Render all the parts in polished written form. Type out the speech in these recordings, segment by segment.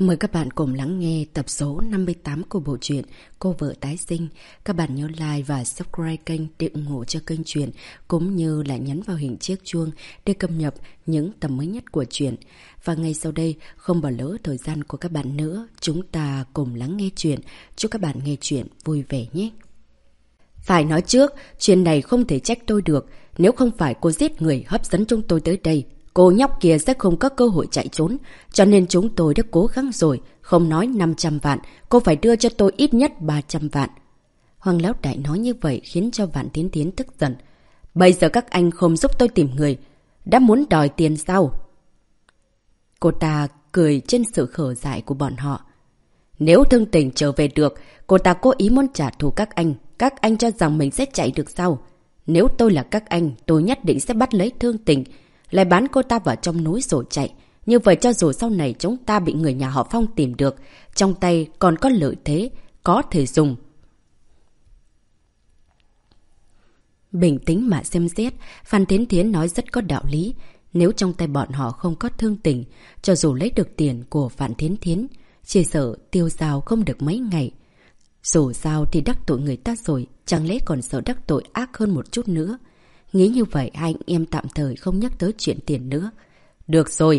Mời các bạn cùng lắng nghe tập số 58 của bộ truyện Cô Vợ Tái Sinh. Các bạn nhớ like và subscribe kênh để ủng hộ cho kênh truyện, cũng như là nhấn vào hình chiếc chuông để cập nhật những tập mới nhất của truyện. Và ngay sau đây, không bỏ lỡ thời gian của các bạn nữa, chúng ta cùng lắng nghe truyện. Chúc các bạn nghe truyện vui vẻ nhé. Phải nói trước, chuyện này không thể trách tôi được. Nếu không phải cô giết người hấp dẫn chúng tôi tới đây, cô nhóc kia sẽ không có cơ hội chạy trốn. Cho nên chúng tôi đã cố gắng rồi. Không nói 500 vạn, cô phải đưa cho tôi ít nhất 300 vạn. Hoàng Lão Đại nói như vậy khiến cho Vạn Thiến Thiến tức giận. Bây giờ các anh không giúp tôi tìm người, đã muốn đòi tiền sao? Cô ta cười trên sự khờ dại của bọn họ. Nếu Thương Tình trở về được, cô ta cố ý muốn trả thù các anh cho rằng mình sẽ chạy được sao? Nếu tôi là các anh, tôi nhất định sẽ bắt lấy Thương Tình, lại bán cô ta vào trong núi rồi chạy. Như vậy cho dù sau này chúng ta bị người nhà họ Phong tìm được, trong tay còn có lợi thế, có thể dùng. Bình tĩnh mà xem xét, Phan Thiến Thiến nói rất có đạo lý. Nếu trong tay bọn họ không có Thương Tình, cho dù lấy được tiền của Phan Thiến Thiến, chỉ sợ tiêu dao không được mấy ngày. Dù sao thì đắc tội người ta rồi, chẳng lẽ còn sợ đắc tội ác hơn một chút nữa. Nghĩ như vậy, hai anh em tạm thời không nhắc tới chuyện tiền nữa. Được rồi,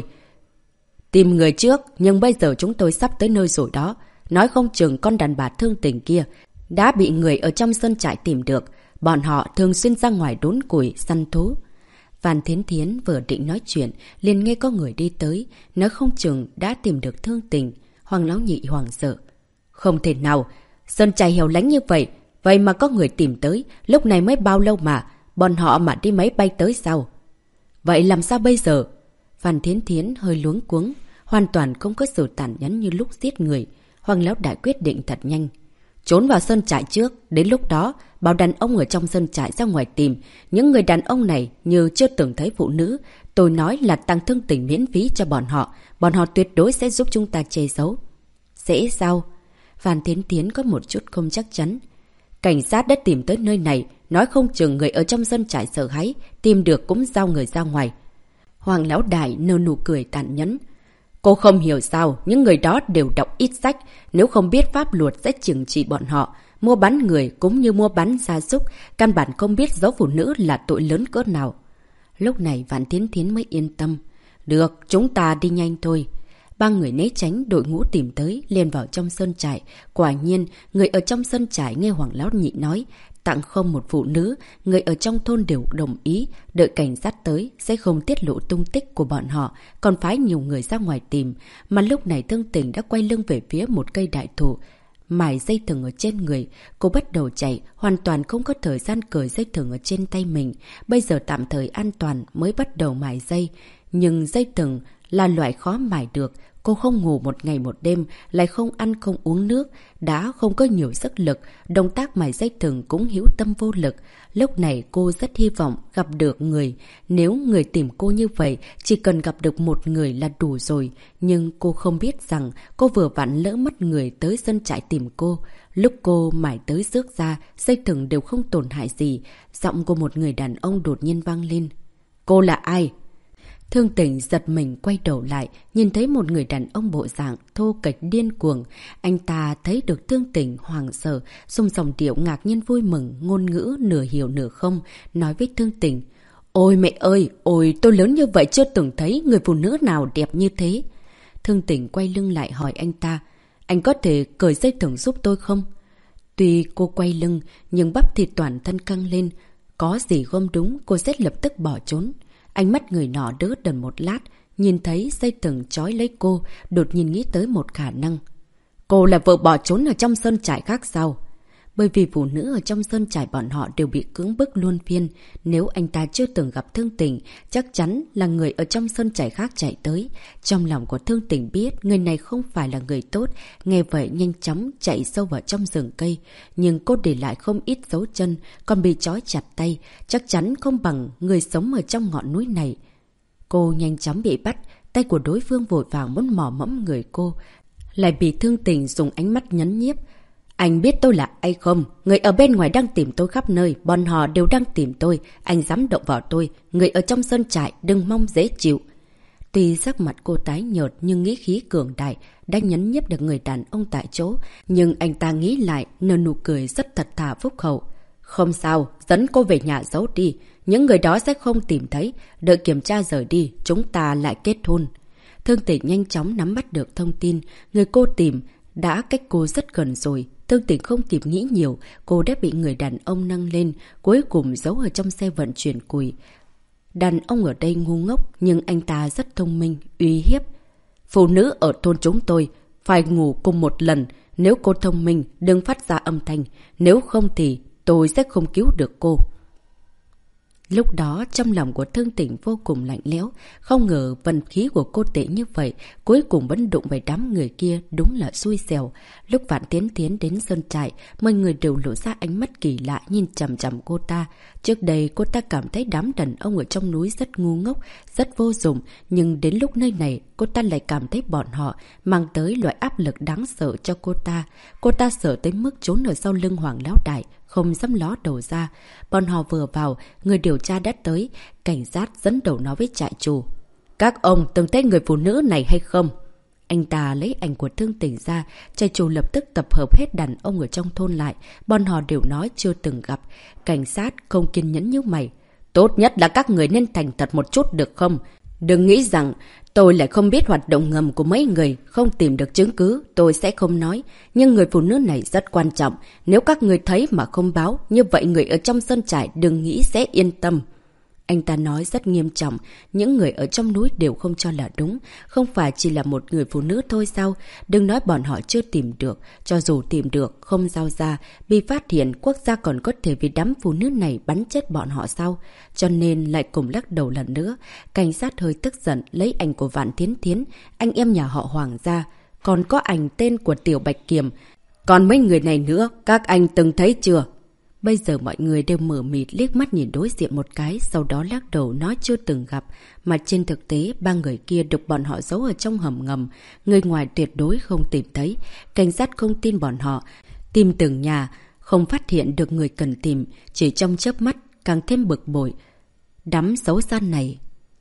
tìm người trước, nhưng bây giờ chúng tôi sắp tới nơi rồi đó. Nói không chừng con đàn bà Thương Tình kia đã bị người ở trong sân trại tìm được. Bọn họ thường xuyên ra ngoài đốn củi, săn thú. Phan Thiến Thiến vừa định nói chuyện, liền nghe có người đi tới, nói không chừng đã tìm được Thương Tình. Hoàng Lão Nhị hoảng sợ. Không thể nào, sân trại hẻo lánh như vậy, vậy mà có người tìm tới, lúc này mới bao lâu mà, bọn họ mà đi máy bay tới sao? Vậy làm sao bây giờ? Phan Thiến Thiến hơi luống cuống, hoàn toàn không có sự tàn nhẫn như lúc giết người. Hoàng Lão Đại quyết định thật nhanh. Trốn vào sân trại trước, đến lúc đó, bảo đàn ông ở trong sân trại ra ngoài tìm. Những người đàn ông này như chưa từng thấy phụ nữ. Tôi nói là tăng Thương Tình miễn phí cho bọn họ tuyệt đối sẽ giúp chúng ta che giấu. Dễ sao? Phan Thiến Thiến có một chút không chắc chắn. Cảnh sát đã tìm tới nơi này, nói không chừng người ở trong sân trại sợ hãi, tìm được cũng giao người ra ngoài. Hoàng Lão Đại nở nụ cười tàn nhẫn. Cô không hiểu sao, những người đó đều đọc ít sách, nếu không biết pháp luật sẽ trừng trị bọn họ. Mua bán người cũng như mua bán gia súc, căn bản không biết giấu phụ nữ là tội lớn cỡ nào. Lúc này Vạn Thiến Thiến mới yên tâm. Được, chúng ta đi nhanh thôi. Ba người né tránh, đội ngũ tìm tới, liền vào trong sân trại. Quả nhiên, người ở trong sân trại nghe Hoàng Lão Nhị nói, tặng không một phụ nữ, người ở trong thôn đều đồng ý, đợi cảnh sát tới, sẽ không tiết lộ tung tích của bọn họ, còn phái nhiều người ra ngoài tìm. Mà lúc này Thương Tình đã quay lưng về phía một cây đại thụ, mài dây thừng ở trên người. Cô bắt đầu chạy, hoàn toàn không có thời gian cởi dây thừng ở trên tay mình. Bây giờ tạm thời an toàn mới bắt đầu mài dây, nhưng dây thừng là loại khó mài được. Cô không ngủ một ngày một đêm, lại không ăn không uống nước, đã không có nhiều sức lực, động tác mài dây thừng cũng hữu tâm vô lực. Lúc này cô rất hy vọng gặp được người. Nếu người tìm cô như vậy, chỉ cần gặp được một người là đủ rồi. Nhưng cô không biết rằng cô vừa vặn lỡ mất người tới sân trại tìm cô. Lúc cô mài tới rước ra, dây thừng đều không tổn hại gì. Giọng của một người đàn ông đột nhiên vang lên. Cô là ai? Thương Tình giật mình quay đầu lại, nhìn thấy một người đàn ông bộ dạng thô kệch điên cuồng. Anh ta thấy được Thương Tình hoảng sợ, dùng dòng điệu ngạc nhiên vui mừng, ngôn ngữ nửa hiểu nửa không, nói với Thương Tình. Ôi mẹ ơi, ôi tôi lớn như vậy chưa từng thấy người phụ nữ nào đẹp như thế. Thương Tình quay lưng lại hỏi anh ta, anh có thể cởi dây thừng giúp tôi không? Tuy cô quay lưng, nhưng bắp thịt toàn thân căng lên. Có gì không đúng, cô sẽ lập tức bỏ trốn. Ánh mắt người nọ đỡ đần một lát, nhìn thấy dây thừng trói lấy cô, đột nhiên nghĩ tới một khả năng. Cô là vợ bỏ trốn ở trong sân trại khác sao? Bởi vì phụ nữ ở trong sân trại bọn họ đều bị cưỡng bức luân phiên. Nếu anh ta chưa từng gặp Thương Tình, chắc chắn là người ở trong sân trại khác chạy tới. Trong lòng của Thương Tình biết người này không phải là người tốt, nghe vậy nhanh chóng chạy sâu vào trong rừng cây. Nhưng cô để lại không ít dấu chân, còn bị trói chặt tay, chắc chắn không bằng người sống ở trong ngọn núi này. Cô nhanh chóng bị bắt, tay của đối phương vội vàng muốn mò mẫm người cô, lại bị Thương Tình dùng ánh mắt nhấn nhiếp. Anh biết tôi là ai không? Người ở bên ngoài đang tìm tôi khắp nơi, bọn họ đều đang tìm tôi. Anh dám động vào tôi, người ở trong sân trại đừng mong dễ chịu. Tuy sắc mặt cô tái nhợt nhưng nghĩ khí cường đại đã nhấn nhấp được người đàn ông tại chỗ. Nhưng anh ta nghĩ lại, nở nụ cười rất thật thà phúc hậu. Không sao, dẫn cô về nhà giấu đi. Những người đó sẽ không tìm thấy. Đợi kiểm tra rời đi, chúng ta lại kết hôn. Thương Tịch nhanh chóng nắm bắt được thông tin. Người cô tìm đã cách cô rất gần rồi. Thương Tịch không kịp nghĩ nhiều. Cô đã bị người đàn ông nâng lên, cuối cùng giấu ở trong xe vận chuyển củi. Đàn ông ở đây ngu ngốc, nhưng anh ta rất thông minh, uy hiếp. Phụ nữ ở thôn chúng tôi phải ngủ cùng một lần. Nếu cô thông minh, đừng phát ra âm thanh. Nếu không thì tôi sẽ không cứu được cô. Lúc đó trong lòng của Thương Tịch vô cùng lạnh lẽo. Không ngờ vận khí của cô tệ như vậy, cuối cùng vẫn đụng về đám người kia, đúng là xui xẻo. Lúc Vạn Tiến tiến đến sơn trại, mọi người đều lộ ra ánh mắt kỳ lạ nhìn chằm chằm cô ta. Trước đây cô ta cảm thấy đám đàn ông ở trong núi rất ngu ngốc, rất vô dụng. Nhưng đến lúc nơi này, cô ta lại cảm thấy bọn họ mang tới loại áp lực đáng sợ cho cô ta. Cô ta sợ tới mức trốn ở sau lưng Hoàng Lão Đại, không dám ló đầu ra. Bọn họ vừa vào, người điều tra đã tới. Cảnh sát dẫn đầu nói với trại chủ. Các ông từng thấy người phụ nữ này hay không? Anh ta lấy ảnh của Thương Tịch ra. Trại chủ lập tức tập hợp hết đàn ông ở trong thôn lại. Bọn họ đều nói chưa từng gặp. Cảnh sát không kiên nhẫn như mày. Tốt nhất là các người nên thành thật một chút được không? Đừng nghĩ rằng tôi lại không biết hoạt động ngầm của mấy người, không tìm được chứng cứ, tôi sẽ không nói. Nhưng người phụ nữ này rất quan trọng. Nếu các người thấy mà không báo, như vậy người ở trong sơn trại đừng nghĩ sẽ yên tâm. Anh ta nói rất nghiêm trọng, những người ở trong núi đều không cho là đúng. Không phải chỉ là một người phụ nữ thôi sao? Đừng nói bọn họ chưa tìm được. Cho dù tìm được, không giao ra, bị phát hiện quốc gia còn có thể vì đám phụ nữ này bắn chết bọn họ sao? Cho nên lại cùng lắc đầu lần nữa. Cảnh sát hơi tức giận lấy ảnh của Vạn Tiến Tiến, anh em nhà họ Hoàng ra. Còn có ảnh tên của Tiểu Bạch Kiềm. Còn mấy người này nữa, các anh từng thấy chưa? Bây giờ mọi người đều mở mịt liếc mắt nhìn đối diện một cái, sau đó lắc đầu nói chưa từng gặp. Mà trên thực tế, ba người kia được bọn họ giấu ở trong hầm ngầm. Người ngoài tuyệt đối không tìm thấy. Cảnh sát không tin bọn họ. Tìm từng nhà, không phát hiện được người cần tìm. Chỉ trong chớp mắt, càng thêm bực bội. Đám xấu xa này.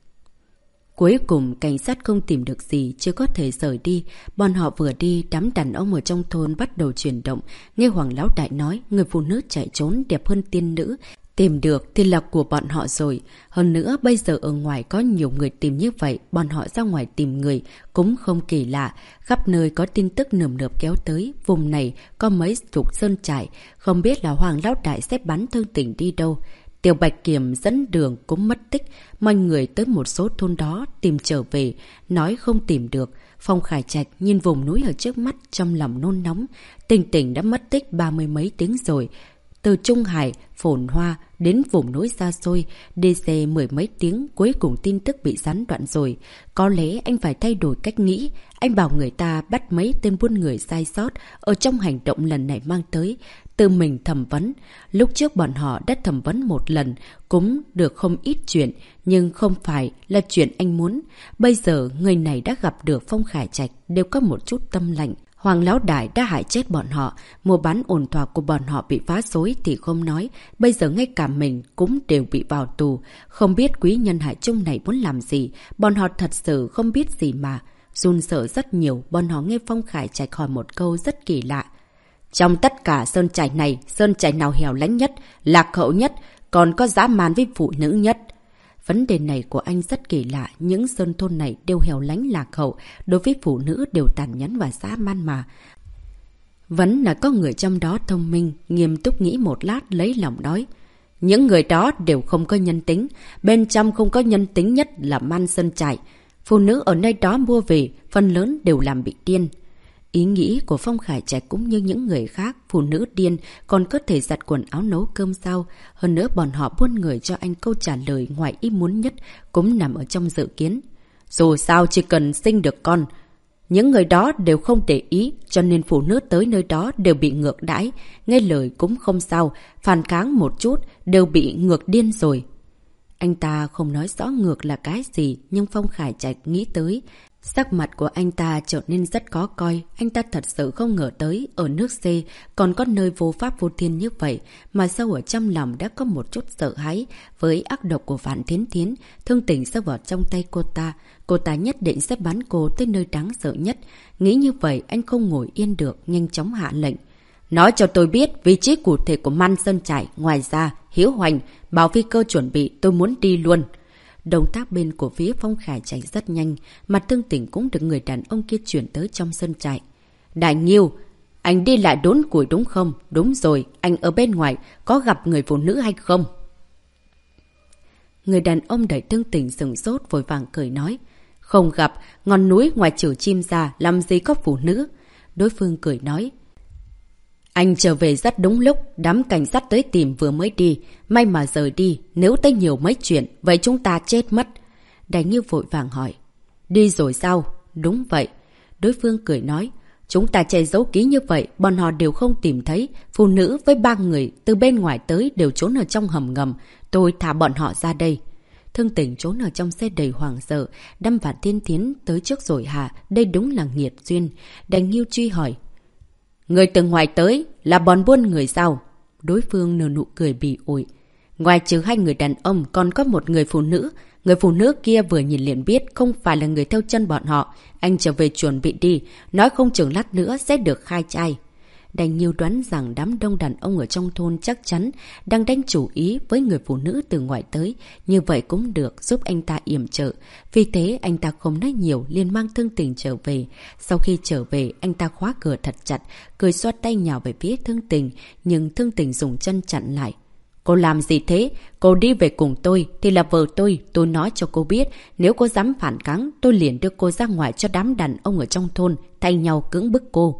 Cuối cùng, cảnh sát không tìm được gì, chưa có thể rời đi. Bọn họ vừa đi, đám đàn ông ở trong thôn bắt đầu chuyển động. Nghe Hoàng Lão Đại nói, người phụ nữ chạy trốn đẹp hơn tiên nữ. Tìm được thì là của bọn họ rồi. Hơn nữa, bây giờ ở ngoài có nhiều người tìm như vậy, bọn họ ra ngoài tìm người cũng không kỳ lạ. Khắp nơi có tin tức nườm nượp kéo tới. Vùng này có mấy chục sơn trại. Không biết là Hoàng Lão Đại sẽ bắn Thương Tịch đi đâu. Tiểu Bạch Kiềm dẫn đường cũng mất tích, mọi người tới một số thôn đó tìm trở về, nói không tìm được. Phong Khải Trạch nhìn vùng núi ở trước mắt trong lòng nôn nóng. Tình Tình đã mất tích 30 mấy tiếng rồi. Từ Trung Hải, Phồn Hoa đến vùng núi xa xôi, đi xe 10 mấy tiếng, cuối cùng tin tức bị gián đoạn rồi. Có lẽ anh phải thay đổi cách nghĩ. Anh bảo người ta bắt mấy tên buôn người sai sót ở trong hành động lần này mang tới. Tự mình thẩm vấn. Lúc trước bọn họ đã thẩm vấn một lần, cũng được không ít chuyện, nhưng không phải là chuyện anh muốn. Bây giờ người này đã gặp được Phong Khải Trạch, đều có một chút tâm lạnh. Hoàng Lão Đại đã hại chết bọn họ, mua bán ổn thỏa của bọn họ bị phá rối thì không nói. Bây giờ ngay cả mình cũng đều bị vào tù. Không biết quý nhân hại chung này muốn làm gì, bọn họ thật sự không biết gì mà. Run sợ rất nhiều, bọn họ nghe Phong Khải Trạch hỏi một câu rất kỳ lạ. Trong tất cả sơn trại này, sơn trại nào hẻo lánh nhất, lạc hậu nhất, còn có dã man với phụ nữ nhất? Vấn đề này của anh rất kỳ lạ, những sơn thôn này đều hẻo lánh lạc hậu, đối với phụ nữ đều tàn nhẫn và dã man mà. Vẫn là có người trong đó thông minh, nghiêm túc nghĩ một lát lấy lòng nói. Những người đó đều không có nhân tính, bên trong không có nhân tính nhất là man sơn trại. Phụ nữ ở nơi đó mua về, phần lớn đều làm bị điên. Ý nghĩ của Phong Khải Trạch cũng như những người khác, phụ nữ điên còn có thể giặt quần áo nấu cơm sao. Hơn nữa bọn họ buôn người cho anh câu trả lời ngoài ý muốn nhất cũng nằm ở trong dự kiến. Dù sao chỉ cần sinh được con, những người đó đều không để ý, cho nên phụ nữ tới nơi đó đều bị ngược đãi. Nghe lời cũng không sao, phản kháng một chút đều bị ngược điên rồi. Anh ta không nói rõ ngược là cái gì, nhưng Phong Khải Trạch nghĩ tới. Sắc mặt của anh ta trở nên rất khó coi, anh ta thật sự không ngờ tới ở nước C còn có nơi vô pháp vô thiên như vậy, mà sâu ở trong lòng đã có một chút sợ hãi với ác độc của Vạn Thiến Thiến. Thương Tình sẽ vào trong tay cô ta nhất định sẽ bắn cô tới nơi đáng sợ nhất. Nghĩ như vậy anh không ngồi yên được, nhanh chóng hạ lệnh. Nói cho tôi biết vị trí cụ thể của Man Sơn Trại, ngoài ra Hiếu Hoành, Bảo Phi Cơ chuẩn bị, tôi muốn đi luôn. Động tác bên của phía Phong Khải chạy rất nhanh, mặt Thương Tình cũng được người đàn ông kia chuyển tới trong sân trại. Đại Nghiêu, anh đi lại đốn củi đúng không? Đúng rồi, anh ở bên ngoài, có gặp người phụ nữ hay không? Người đàn ông đẩy Thương Tình sửng sốt vội vàng cười nói. Không gặp, ngọn núi ngoài trừ chim ra, làm gì có phụ nữ? Đối phương cười nói. Anh trở về rất đúng lúc, đám cảnh sát tới tìm vừa mới đi. May mà rời đi, nếu tới nhiều mấy chuyện, vậy chúng ta chết mất. Đại Nghiêu vội vàng hỏi. Đi rồi sao? Đúng vậy. Đối phương cười nói. Chúng ta che giấu kỹ như vậy, bọn họ đều không tìm thấy. Phụ nữ với 3 người từ bên ngoài tới đều trốn ở trong hầm ngầm. Tôi thả bọn họ ra đây. Thương Tình trốn ở trong xe đầy hoảng sợ, đâm Vạn Thiên Thiến tới trước rồi hả? Đây đúng là nghiệt duyên. Đại Nghiêu truy hỏi. Người từ ngoài tới là bọn buôn người sao? Đối phương nở nụ cười bỉ ổi. Ngoài trừ 2 người đàn ông còn có một người phụ nữ. Người phụ nữ kia vừa nhìn liền biết không phải là người theo chân bọn họ. Anh trở về chuẩn bị đi, nói không chừng lát nữa sẽ được khai trai. Đành Nhiêu đoán rằng đám đông đàn ông ở trong thôn chắc chắn đang đánh chủ ý với người phụ nữ từ ngoài tới. Như vậy cũng được, giúp anh ta yểm trợ. Vì thế anh ta không nói nhiều, liền mang Thương Tình trở về. Sau khi trở về, anh ta khóa cửa thật chặt, cười xoa tay nhào về phía Thương Tình. Nhưng Thương Tình dùng chân chặn lại. Cô làm gì thế? Cô đi về cùng tôi thì là vợ tôi nói cho cô biết. Nếu cô dám phản kháng, tôi liền đưa cô ra ngoài cho đám đàn ông ở trong thôn thay nhau cưỡng bức cô.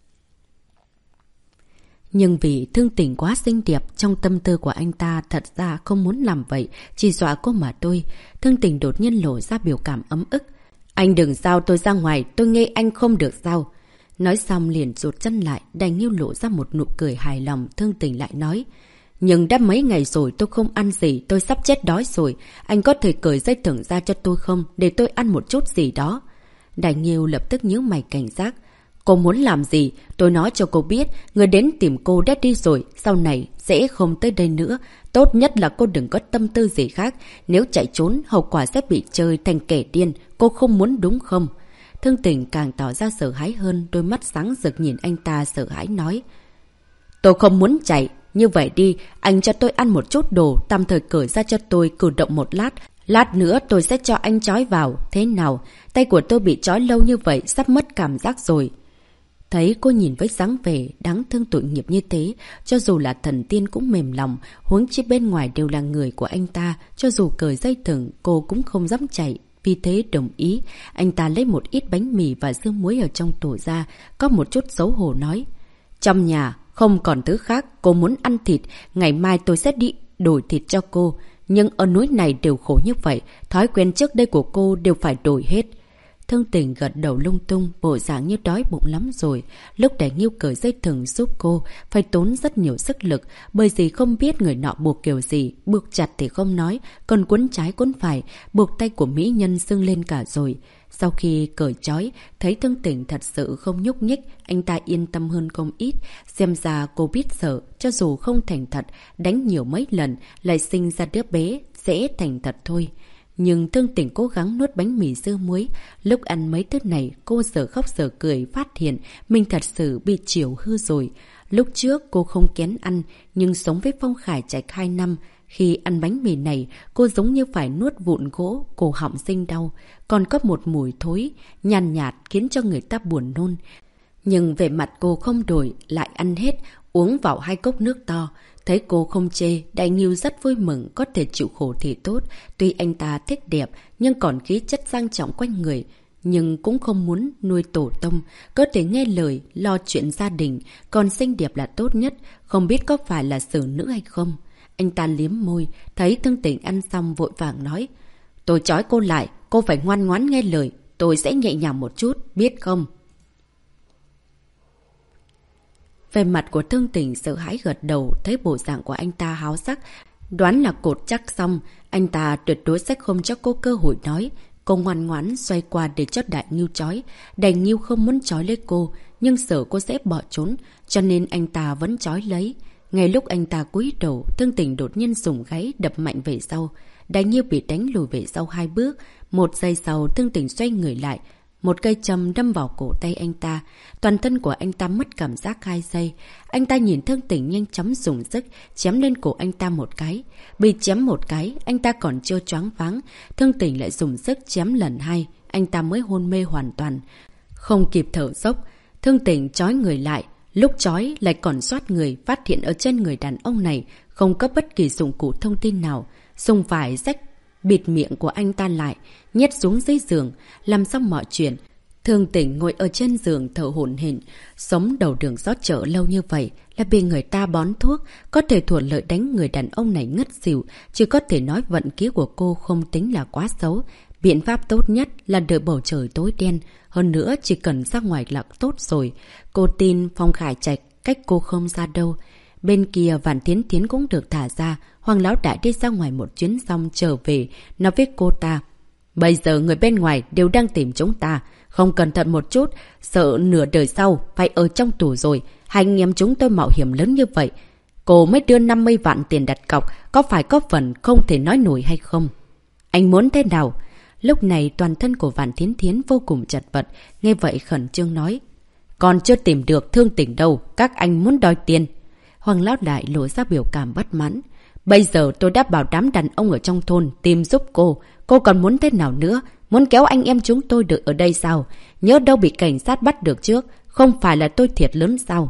Nhưng vì Thương Tình quá xinh đẹp, trong tâm tư của anh ta thật ra không muốn làm vậy, chỉ dọa cô mà thôi. Thương Tình đột nhiên lộ ra biểu cảm ấm ức. Anh đừng giao tôi ra ngoài, tôi nghe anh không được giao. Nói xong liền rụt chân lại, Đành Nghiêu lộ ra một nụ cười hài lòng. Thương Tình lại nói. Nhưng đã mấy ngày rồi tôi không ăn gì, tôi sắp chết đói rồi. Anh có thể cởi dây thừng ra cho tôi không, để tôi ăn một chút gì đó. Đành Nghiêu lập tức nhíu mày cảnh giác. Cô muốn làm gì? Tôi nói cho cô biết, người đến tìm cô đã đi rồi, sau này sẽ không tới đây nữa. Tốt nhất là cô đừng có tâm tư gì khác. Nếu chạy trốn, hậu quả sẽ bị chơi thành kẻ điên. Cô không muốn đúng không? Thương Tình càng tỏ ra sợ hãi hơn, đôi mắt sáng rực nhìn anh ta sợ hãi nói. Tôi không muốn chạy. Như vậy đi, anh cho tôi ăn một chút đồ, tạm thời cởi ra cho tôi cử động một lát. Lát nữa tôi sẽ cho anh trói vào. Thế nào? Tay của tôi bị trói lâu như vậy, sắp mất cảm giác rồi. Thấy cô nhìn với dáng vẻ đáng thương tội nghiệp như thế, cho dù là thần tiên cũng mềm lòng, huống chi bên ngoài đều là người của anh ta, cho dù cởi dây thừng, cô cũng không dám chạy. Vì thế đồng ý, anh ta lấy một ít bánh mì và dưa muối ở trong tủ ra, có một chút xấu hổ nói. Trong nhà, không còn thứ khác, cô muốn ăn thịt, ngày mai tôi sẽ đi đổi thịt cho cô. Nhưng ở núi này đều khổ như vậy, thói quen trước đây của cô đều phải đổi hết. Thương Tình gật đầu lung tung, bộ dạng như đói bụng lắm rồi. Lúc Đành Nghiêu cởi dây thừng giúp cô, phải tốn rất nhiều sức lực, bởi vì không biết người nọ buộc kiểu gì, buộc chặt thì không nói, còn cuốn trái cuốn phải, buộc tay của mỹ nhân sưng lên cả rồi. Sau khi cởi trói, thấy Thương Tình thật sự không nhúc nhích, anh ta yên tâm hơn không ít. Xem ra cô biết sợ, cho dù không thành thật, đánh nhiều mấy lần, lại sinh ra đứa bé, sẽ thành thật thôi. Nhưng Thương Tình cố gắng nuốt bánh mì dưa muối. Lúc ăn mấy thứ này, cô giờ khóc giờ cười, phát hiện mình thật sự bị chiều hư rồi. Lúc trước cô không kén ăn, nhưng sống với Phong Khải Trạch 2 năm. Khi ăn bánh mì này, cô giống như phải nuốt vụn gỗ, cổ họng sinh đau. Còn có một mùi thối, nhàn nhạt khiến cho người ta buồn nôn. Nhưng về mặt cô không đổi, lại ăn hết, uống vào 2 cốc nước to. Thấy cô không chê, Đại Nghiêu rất vui mừng, có thể chịu khổ thì tốt. Tuy anh ta thích đẹp, nhưng còn khí chất sang trọng quanh người. Nhưng cũng không muốn nuôi tổ tông, có thể nghe lời, lo chuyện gia đình. Còn xinh đẹp là tốt nhất, không biết có phải là xử nữ hay không. Anh ta liếm môi, thấy Thương Tình ăn xong vội vàng nói. Tôi trói cô lại, cô phải ngoan ngoãn nghe lời, tôi sẽ nhẹ nhàng một chút, biết không? Về mặt của Thương Tình sợ hãi gật đầu, thấy bộ dạng của anh ta háo sắc, đoán là cột chắc xong, anh ta tuyệt đối sẽ không cho cô cơ hội nói. Cô ngoan ngoãn xoay qua để cho Đại Ngưu trói. Đại Ngưu không muốn trói lấy cô, nhưng sợ cô sẽ bỏ trốn, cho nên anh ta vẫn trói lấy. Ngay lúc anh ta cúi đầu, Thương Tỉnh đột nhiên dùng gáy đập mạnh về sau. Đại Ngưu bị đánh lùi về sau 2 bước. 1 giây sau, Thương Tỉnh xoay người lại. Một cây châm đâm vào cổ tay anh ta. Toàn thân của anh ta mất cảm giác 2 giây. Anh ta nhìn Thương Tỉnh nhanh chóng dùng sức chém lên cổ anh ta một cái. Bị chém một cái, anh ta còn chưa choáng váng. Thương Tỉnh lại dùng sức chém lần 2. Anh ta mới hôn mê hoàn toàn. Không kịp thở dốc, Thương Tỉnh trói người lại. Lúc trói lại còn xoát người, phát hiện ở trên người đàn ông này không có bất kỳ dụng cụ thông tin nào. Dùng vải rách bịt miệng của anh ta lại, nhét xuống dưới giường, làm xong mọi chuyện. Thương Tỉnh ngồi ở trên giường thở hổn hển, sống đầu đường rót chợ lâu như vậy là bị người ta bón thuốc, có thể thuận lợi đánh người đàn ông này ngất xỉu, chỉ có thể nói vận khí của cô không tính là quá xấu. Biện pháp tốt nhất là đợi bầu trời tối đen, hơn nữa chỉ cần ra ngoài là tốt rồi. Cô tin Phong Khải Trạch cách cô không xa đâu. Bên kia Vạn Thiến Thiến cũng được thả ra. Hoàng Lão Đại đi ra ngoài một chuyến xong trở về, nói với cô ta: bây giờ người bên ngoài đều đang tìm chúng ta, không cẩn thận một chút, sợ nửa đời sau phải ở trong tù rồi. Hai anh em chúng tôi mạo hiểm lớn như vậy, cô mới đưa 50 vạn tiền đặt cọc, có phải có phần không thể nói nổi hay không? Anh muốn thế nào? Lúc này toàn thân của Vạn Thiến Thiến vô cùng chật vật, nghe vậy khẩn trương nói: còn chưa tìm được Thương Tỉnh đâu, các anh muốn đòi tiền. Hoàng Lão Đại lộ ra biểu cảm bất mãn: bây giờ tôi đã bảo đám đàn ông ở trong thôn tìm giúp cô còn muốn thế nào nữa? Muốn kéo anh em chúng tôi được ở đây sao? Nhớ đâu bị cảnh sát bắt được trước, không phải là tôi thiệt lớn sao?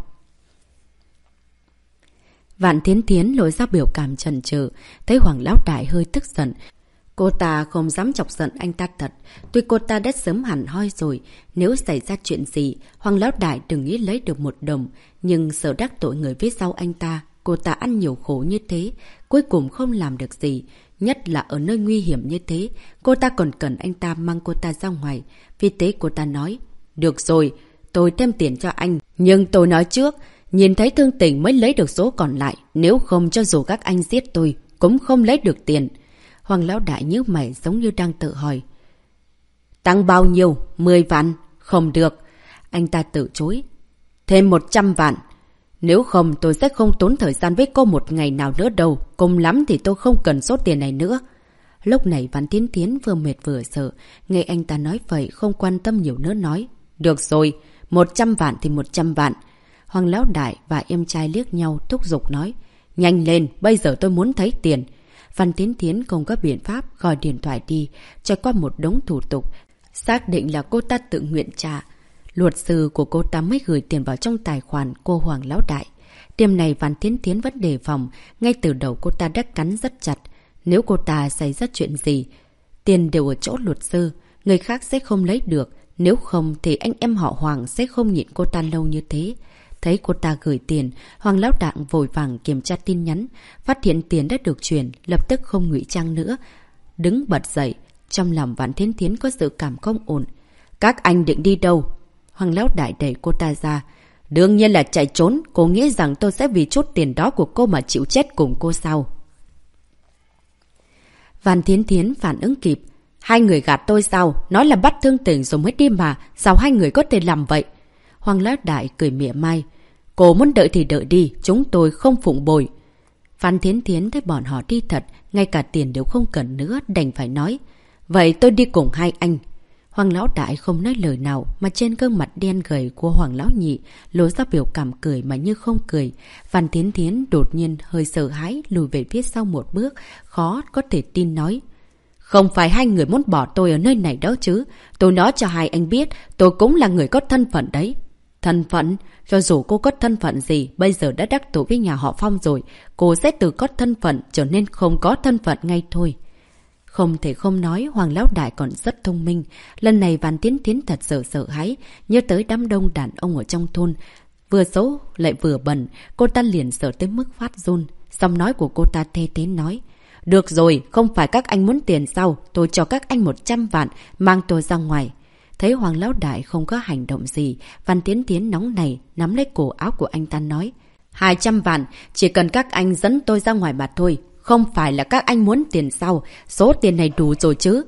Vạn Thiến Thiến lộ ra biểu cảm chần chừ, thấy Hoàng Lão Đại hơi tức giận. Cô ta không dám chọc giận anh ta thật, tuy cô ta đã sớm hẳn hoi rồi, nếu xảy ra chuyện gì, Hoàng Lão Đại đừng nghĩ lấy được 1 đồng, nhưng sợ đắc tội người phía sau anh ta, cô ta ăn nhiều khổ như thế, cuối cùng không làm được gì, nhất là ở nơi nguy hiểm như thế, cô ta còn cần anh ta mang cô ta ra ngoài. Vì thế cô ta nói: được rồi, tôi thêm tiền cho anh, nhưng tôi nói trước, nhìn thấy Thương Tỉnh mới lấy được số còn lại, nếu không cho dù các anh giết tôi, cũng không lấy được tiền. Hoàng Lão Đại nhíu mày giống như đang tự hỏi: tăng bao nhiêu? 10 vạn? Không được. Anh ta từ chối: thêm 100 vạn. Nếu không tôi sẽ không tốn thời gian với cô một ngày nào nữa đâu, cùng lắm thì tôi không cần số tiền này nữa. Lúc này Vạn Thiến Thiến vừa mệt vừa sợ, nghe anh ta nói vậy không quan tâm nhiều nữa nói: được rồi, 100 vạn thì 100 vạn. Hoàng Lão Đại và em trai liếc nhau thúc giục nói: nhanh lên, bây giờ tôi muốn thấy tiền. Vạn Thiến Thiến không có biện pháp, gọi điện thoại đi, trải qua một đống thủ tục, xác định là cô ta tự nguyện trả. Luật sư của cô ta mới gửi tiền vào trong tài khoản cô Hoàng Lão Đại. Điểm này Vạn Thiến Thiến vẫn đề phòng, ngay từ đầu cô ta đã cắn rất chặt. Nếu cô ta xảy ra chuyện gì, tiền đều ở chỗ luật sư, người khác sẽ không lấy được, nếu không thì anh em họ Hoàng sẽ không nhịn cô ta lâu như thế. Thấy cô ta gửi tiền, Hoàng Lão Đại vội vàng kiểm tra tin nhắn, phát hiện tiền đã được chuyển, lập tức không ngụy trang nữa, đứng bật dậy. Trong lòng Vạn Thiến Thiến có dự cảm không ổn. Các anh định đi đâu? Hoàng Lão Đại đẩy cô ta ra. Đương nhiên là chạy trốn, cô nghĩ rằng tôi sẽ vì chút tiền đó của cô mà chịu chết cùng cô sao? Vạn Thiến Thiến phản ứng kịp. Hai người gạt tôi sao? Nói là bắt Thương Tỉnh rồi mới đi mà, sao hai người có thể làm vậy? Hoàng Lão Đại cười mỉa mai. Cô muốn đợi thì đợi đi, chúng tôi không phụng bồi. Vạn Thiến Thiến thấy bọn họ đi thật, ngay cả tiền đều không cần nữa, đành phải nói: vậy tôi đi cùng hai anh. Hoàng Lão Đại không nói lời nào, mà trên gương mặt đen gầy của Hoàng Lão Nhị lộ ra biểu cảm cười mà như không cười. Vạn Thiến Thiến đột nhiên hơi sợ hãi, lùi về phía sau một bước, khó có thể tin nói: không phải hai người muốn bỏ tôi ở nơi này đó chứ? Tôi nói cho hai anh biết, tôi cũng là người có thân phận đấy. Thân phận? Cho dù cô có thân phận gì, bây giờ đã đắc tội với nhà họ Phong rồi, cô sẽ từ có thân phận trở nên không có thân phận ngay thôi. Không thể không nói, Hoàng Lão Đại còn rất thông minh. Lần này Vạn Thiến Thiến thật sự sợ hãi, nhớ tới đám đông đàn ông ở trong thôn. Vừa xấu lại vừa bẩn, cô ta liền sợ tới mức phát run. Giọng nói của cô ta thê thế nói: được rồi, không phải các anh muốn tiền sao? Tôi cho các anh 100 vạn, mang tôi ra ngoài. Thấy Hoàng Lão Đại không có hành động gì, Vạn Thiến Thiến nóng này nắm lấy cổ áo của anh ta nói: 200 vạn, chỉ cần các anh dẫn tôi ra ngoài mà thôi. Không phải là các anh muốn tiền sao? Số tiền này đủ rồi chứ?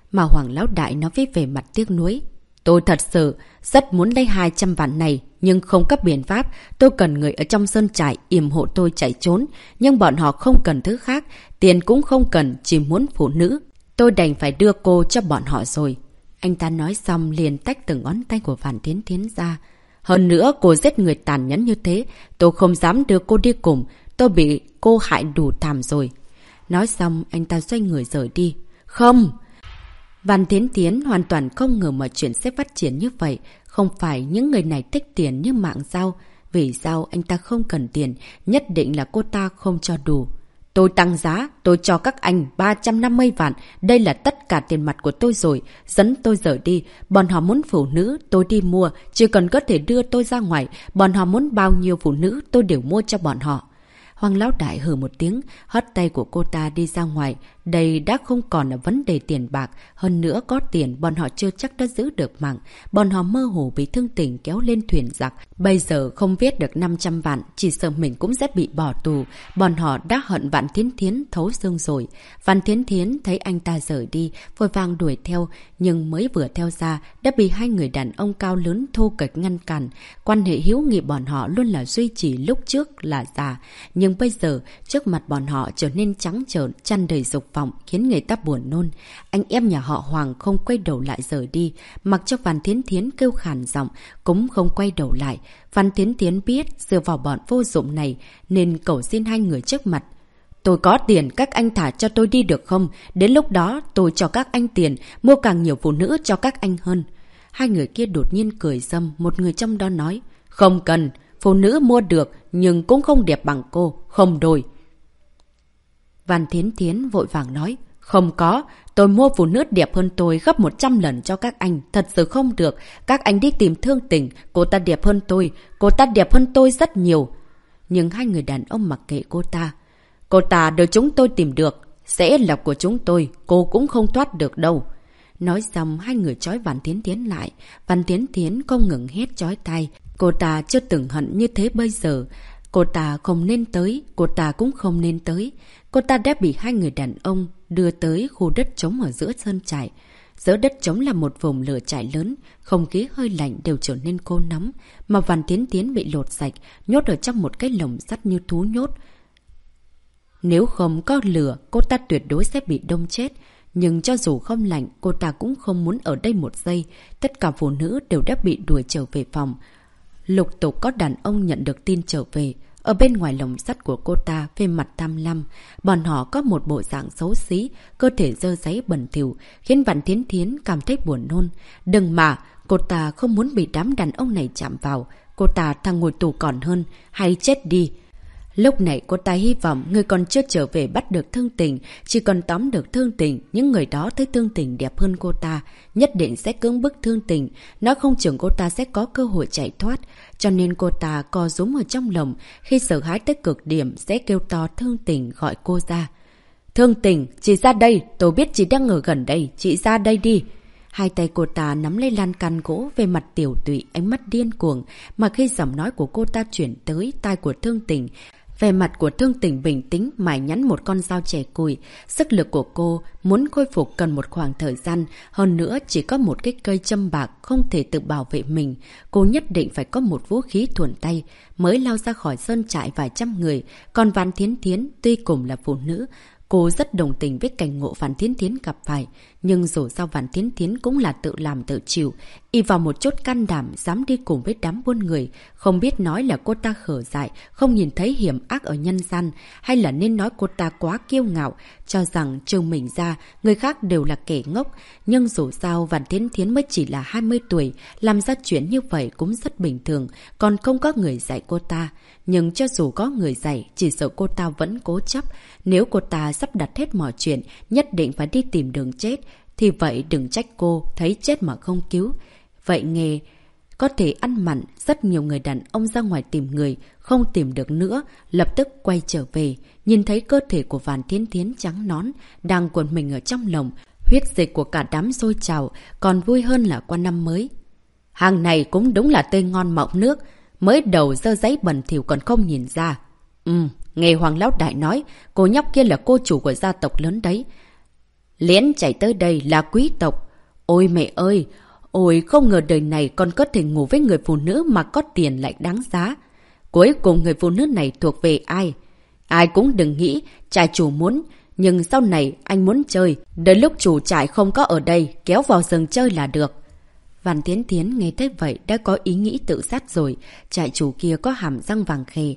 Mà Hoàng Lão Đại nói với vẻ mặt tiếc nuối. Tôi thật sự rất muốn lấy 200 vạn này, nhưng không có biện pháp. Tôi cần người ở trong sơn trại yểm hộ tôi chạy trốn, nhưng bọn họ không cần thứ khác, tiền cũng không cần, chỉ muốn phụ nữ. Tôi đành phải đưa cô cho bọn họ rồi. Anh ta nói xong liền tách từng ngón tay của Vạn Thiến Thiến ra. Hơn nữa cô giết người tàn nhẫn như thế, tôi không dám đưa cô đi cùng, tôi bị cô hại đủ thảm rồi. Nói xong anh ta xoay người rời đi. Không! Vạn Thiến Thiến hoàn toàn không ngờ mọi chuyện sẽ phát triển như vậy. Không phải những người này thích tiền như Mạng Giao. Vì sao anh ta không cần tiền, nhất định là cô ta không cho đủ. Tôi tăng giá, tôi cho các anh 350 vạn, đây là tất cả tiền mặt của tôi rồi, dẫn tôi rời đi. Bọn họ muốn phụ nữ, tôi đi mua, chỉ cần có thể đưa tôi ra ngoài. Bọn họ muốn bao nhiêu phụ nữ, tôi đều mua cho bọn họ. Hoàng Lão Đại hừ một tiếng, hất tay của cô ta đi ra ngoài. Đây đã không còn là vấn đề tiền bạc. Hơn nữa có tiền, bọn họ chưa chắc đã giữ được mạng. Bọn họ mơ hồ bị thương tình kéo lên thuyền giặc. Bây giờ không viết được 500 vạn, chỉ sợ mình cũng sẽ bị bỏ tù. Bọn họ đã hận Vạn Thiến Thiến thấu xương rồi. Vạn Thiến Thiến thấy anh ta rời đi, vội vàng đuổi theo. Nhưng mới vừa theo ra, đã bị hai người đàn ông cao lớn thô kệch ngăn cản. Quan hệ hữu nghị bọn họ luôn là duy trì lúc trước là già. Nhưng bây giờ, trước mặt bọn họ trở nên trắng trợn, tràn đầy dục vọng, khiến người ta buồn nôn. Anh em nhà họ Hoàng không quay đầu lại rời đi, mặc cho Vạn Thiến Thiến kêu khàn giọng, cũng không quay đầu lại. Vạn Thiến Thiến biết dựa vào bọn vô dụng này, nên cầu xin hai người trước mặt. Tôi có tiền, các anh thả cho tôi đi được không? Đến lúc đó tôi cho các anh tiền, mua càng nhiều phụ nữ cho các anh hơn. Hai người kia đột nhiên cười râm, một người trong đó nói. Không cần, phụ nữ mua được, nhưng cũng không đẹp bằng cô, không đổi. Vạn Thiến Thiến vội vàng nói. Không có, tôi mua phụ nữ đẹp hơn tôi gấp 100 lần cho các anh, thật sự không được. Các anh đi tìm Thương Tình, cô ta đẹp hơn tôi, cô ta đẹp hơn tôi rất nhiều. Nhưng hai người đàn ông mặc kệ cô ta. Cô ta được chúng tôi tìm được, sẽ là của chúng tôi, cô cũng không thoát được đâu. Nói xong hai người trói Vạn Thiến Thiến lại. Vạn Thiến Thiến không ngừng hét chói tai. Cô ta chưa từng hận như thế bây giờ. Cô ta không nên tới, cô ta cũng không nên tới. Cô ta đã bị hai người đàn ông đưa tới khu đất trống ở giữa sơn trại. Giữa đất trống là một vùng lửa trại lớn, không khí hơi lạnh đều trở nên cô nóng. Mà Vạn Thiến Thiến bị lột sạch, nhốt ở trong một cái lồng sắt như thú nhốt. Nếu không có lửa, cô ta tuyệt đối sẽ bị đông chết. Nhưng cho dù không lạnh, cô ta cũng không muốn ở đây một giây. Tất cả phụ nữ đều đã bị đuổi trở về phòng. Lục tục có đàn ông nhận được tin trở về. Ở bên ngoài lồng sắt của cô ta, về mặt tham lam, bọn họ có một bộ dạng xấu xí, cơ thể dơ dáy bẩn thỉu, khiến Vạn Thiến Thiến cảm thấy buồn nôn. Đừng mà, cô ta không muốn bị đám đàn ông này chạm vào. Cô ta thằng ngồi tù còn hơn, hay chết đi. Lúc này cô ta hy vọng người còn chưa trở về bắt được Thương Tình. Chỉ cần tóm được Thương Tình, những người đó thấy Thương Tình đẹp hơn cô ta, nhất định sẽ cưỡng bức Thương Tình. Nó không chừng cô ta sẽ có cơ hội chạy thoát. Cho nên cô ta co rúm ở trong lồng, khi sợ hãi tới cực điểm sẽ kêu to Thương Tình gọi cô ra. Thương Tình, chị ra đây, tôi biết chị đang ở gần đây, chị ra đây đi. Hai tay cô ta nắm lấy lan can gỗ, về mặt tiểu tụy, ánh mắt điên cuồng. Mà khi giọng nói của cô ta chuyển tới tai của Thương Tình, về mặt của Thương Tình bình tĩnh, mài nhắn một con dao chẻ cùi. Sức lực của cô muốn khôi phục cần một khoảng thời gian. Hơn nữa chỉ có một cái cây châm bạc không thể tự bảo vệ mình. Cô nhất định phải có một vũ khí thuận tay mới lao ra khỏi sơn trại vài trăm người. Còn Vạn Thiến Thiến tuy cùng là phụ nữ, cô rất đồng tình với cảnh ngộ Vạn Thiến Thiến gặp phải. Nhưng dù sao Vạn Thiến Thiến cũng là tự làm tự chịu. Y vào một chút can đảm dám đi cùng với đám buôn người. Không biết nói là cô ta khở dại, không nhìn thấy hiểm ác ở nhân gian. Hay là nên nói cô ta quá kiêu ngạo, cho rằng trừ mình ra, người khác đều là kẻ ngốc. Nhưng dù sao Vạn Thiến Thiến mới chỉ là 20 tuổi, làm ra chuyện như vậy cũng rất bình thường. Còn không có người dạy cô ta. Nhưng cho dù có người dạy, chỉ sợ cô ta vẫn cố chấp. Nếu cô ta sắp đặt hết mọi chuyện, nhất định phải đi tìm đường chết, thì vậy đừng trách cô thấy chết mà không cứu. Vậy nghề có thể ăn mặn, rất nhiều người đàn ông ra ngoài tìm người, không tìm được nữa, lập tức quay trở về. Nhìn thấy cơ thể của Vạn Thiến Thiến trắng nón, đang quần mình ở trong lồng, huyết dịch của cả đám sôi trào, còn vui hơn là qua năm mới. Hàng này cũng đúng là tươi ngon mọng nước, mới đầu dơ giấy bẩn thỉu còn không nhìn ra. Nghe Hoàng Lão Đại nói, cô nhóc kia là cô chủ của gia tộc lớn đấy. Liễn chạy tới đây là quý tộc. Ôi mẹ ơi! Ôi không ngờ đời này còn có thể ngủ với người phụ nữ mà có tiền lại đáng giá. Cuối cùng người phụ nữ này thuộc về ai? Ai cũng đừng nghĩ trại chủ muốn, nhưng sau này anh muốn chơi, đến lúc chủ trại không có ở đây, kéo vào rừng chơi là được. Văn Tiến Tiến nghe thấy vậy đã có ý nghĩ tự sát rồi, trại chủ kia có hàm răng vàng khè.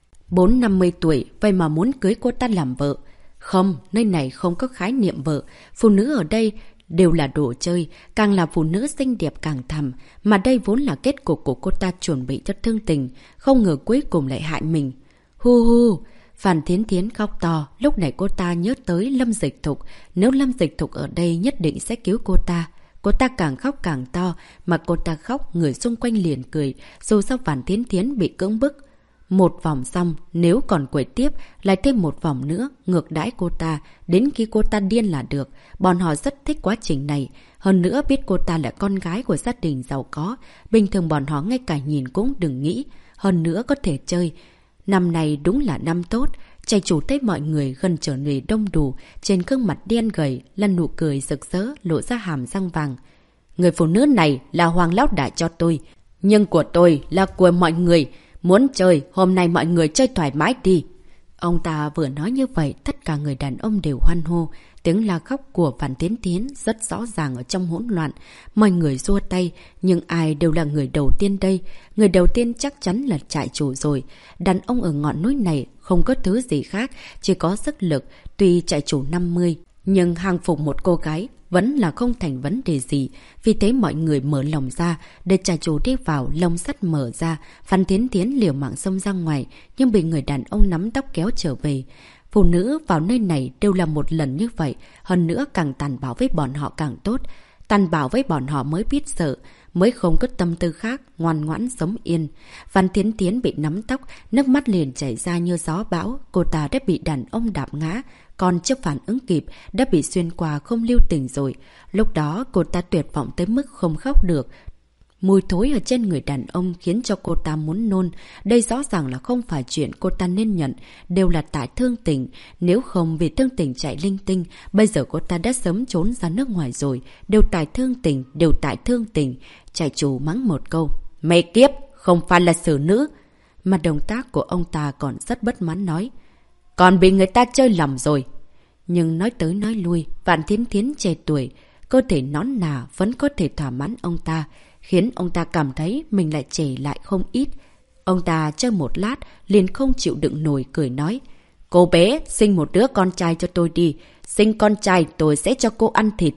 40-50 tuổi, vậy mà muốn cưới cô ta làm vợ. Không, nơi này không có khái niệm vợ, phụ nữ ở đây đều là đồ chơi, càng là phụ nữ xinh đẹp càng thầm, mà đây vốn là kết cục của cô ta chuẩn bị cho thương tình, không ngờ cuối cùng lại hại mình. Hu hu! Phan Thiến Thiến khóc to, lúc này cô ta nhớ tới Lâm Dịch Thục, nếu Lâm Dịch Thục ở đây nhất định sẽ cứu cô ta. Cô ta càng khóc càng to, mà cô ta khóc, người xung quanh liền cười, dù sao Phan Thiến Thiến bị cưỡng bức. Một vòng xong, nếu còn quậy tiếp, lại thêm một vòng nữa, ngược đãi cô ta, đến khi cô ta điên là được. Bọn họ rất thích quá trình này. Hơn nữa biết cô ta là con gái của gia đình giàu có, bình thường bọn họ ngay cả nhìn cũng đừng nghĩ. Hơn nữa có thể chơi. Năm này đúng là năm tốt, trại chủ thấy mọi người gần trở nên đông đủ, trên gương mặt đen gầy, là nụ cười rực rỡ, lộ ra hàm răng vàng. Người phụ nữ này là Hoàng Lão Đại cho tôi, nhưng của tôi là của mọi người. Muốn chơi, hôm nay mọi người chơi thoải mái đi. Ông ta vừa nói như vậy, tất cả người đàn ông đều hoan hô. Tiếng la khóc của Phan Tiến Tiến rất rõ ràng ở trong hỗn loạn. Mọi người giơ tay, nhưng ai đều là người đầu tiên đây. Người đầu tiên chắc chắn là trại chủ rồi. Đàn ông ở ngọn núi này không có thứ gì khác, chỉ có sức lực. Tuy trại chủ 50, nhưng hàng phục một cô gái vẫn là không thành vấn đề gì. Vì thế mọi người mở lòng ra, để trại chủ đi vào, lồng sắt mở ra. Phan Tiến Tiến liều mạng xông ra ngoài, nhưng bị người đàn ông nắm tóc kéo trở về. Phụ nữ vào nơi này đều là một lần như vậy, hơn nữa càng tàn bạo với bọn họ càng tốt. Tàn bạo với bọn họ mới biết sợ, mới không có tâm tư khác, ngoan ngoãn sống yên. Phan Tiến Tiến bị nắm tóc, nước mắt liền chảy ra như gió bão, cô ta đã bị đàn ông đạp ngã, còn chưa phản ứng kịp, đã bị xuyên qua không lưu tình rồi. Lúc đó cô ta tuyệt vọng tới mức không khóc được. Mùi thối ở trên người đàn ông khiến cho cô ta muốn nôn. Đây rõ ràng là không phải chuyện cô ta nên nhận, đều là tại thương tình. Nếu không vì thương tình chạy linh tinh, bây giờ cô ta đã sớm trốn ra nước ngoài rồi. Đều tại thương tình, đều tại thương tình. Trại chủ mắng một câu: mẹ kiếp, không phải là xử nữ. Mà động tác của ông ta còn rất bất mãn nói: còn bị người ta chơi lầm rồi. Nhưng nói tới nói lui, Phan Thiến Thiến trẻ tuổi, cơ thể nõn nà vẫn có thể thỏa mãn ông ta, khiến ông ta cảm thấy mình lại trẻ lại không ít. Ông ta chơi một lát, liền không chịu đựng nổi cười nói: cô bé, sinh một đứa con trai cho tôi đi. Sinh con trai tôi sẽ cho cô ăn thịt.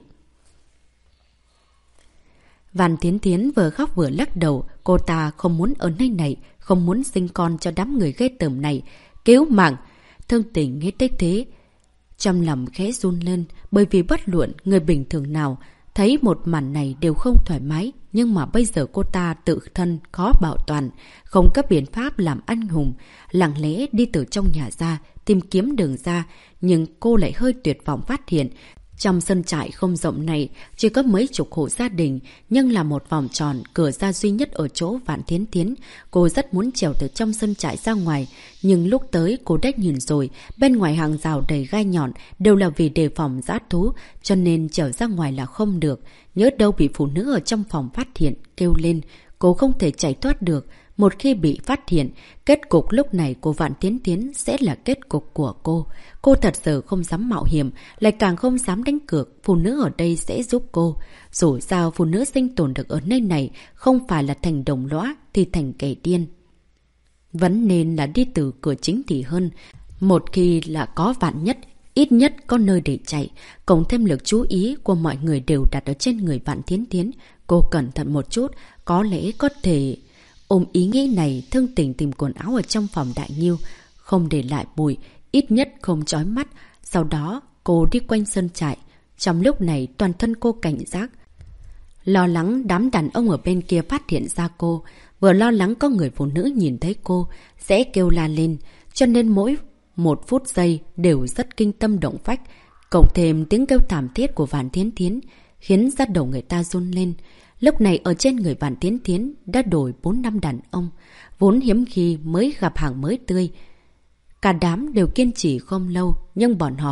Phan Thiến Thiến vừa khóc vừa lắc đầu. Cô ta không muốn ở nơi này, không muốn sinh con cho đám người ghê tởm này. Cứu mạng! Thương Tình nghe tới thế, trong lòng khẽ run lên, bởi vì bất luận người bình thường nào thấy một màn này đều không thoải mái. Nhưng mà bây giờ cô ta tự thân khó bảo toàn, không có biện pháp làm anh hùng, lặng lẽ đi từ trong nhà ra, tìm kiếm đường ra. Nhưng cô lại hơi tuyệt vọng phát hiện, trong sân trại không rộng này chỉ có mấy chục hộ gia đình, nhưng là một vòng tròn, cửa ra duy nhất ở chỗ Phan Thiến Thiến. Cô rất muốn trèo từ trong sân trại ra ngoài, nhưng lúc tới cô đã nhìn rồi, bên ngoài hàng rào đầy gai nhọn đều là vì đề phòng dã thú, cho nên trèo ra ngoài là không được. Nhớ đâu bị phụ nữ ở trong phòng phát hiện, kêu lên, cô không thể chạy thoát được. Một khi bị phát hiện, kết cục lúc này của Phan Thiến Thiến sẽ là kết cục của cô. Cô thật sự không dám mạo hiểm, lại càng không dám đánh cược phụ nữ ở đây sẽ giúp cô. Dù sao phụ nữ sinh tồn được ở nơi này không phải là thành đồng lõa thì thành kẻ điên. Vẫn nên là đi từ cửa chính thì hơn. Một khi là có vạn nhất, ít nhất có nơi để chạy. Cộng thêm lực chú ý của mọi người đều đặt ở trên người Phan Thiến Thiến. Cô cẩn thận một chút, có lẽ có thể... Ôm ý nghĩ này, Thương Tình tìm quần áo ở trong phòng Đại Nghiêu, không để lại bụi, ít nhất không chói mắt. Sau đó, cô đi quanh sân trại. Trong lúc này, toàn thân cô cảnh giác. Lo lắng đám đàn ông ở bên kia phát hiện ra cô, vừa lo lắng có người phụ nữ nhìn thấy cô, sẽ kêu la lên. Cho nên mỗi một phút giây đều rất kinh tâm động phách. Cộng thêm tiếng kêu thảm thiết của Phan Thiến Thiến, khiến da đầu người ta run lên. Lúc này ở trên người Phan Thiến Thiến đã đổi 4 năm đàn ông, vốn hiếm khi mới gặp hàng mới tươi. Cả đám đều kiên trì không lâu, nhưng bọn họ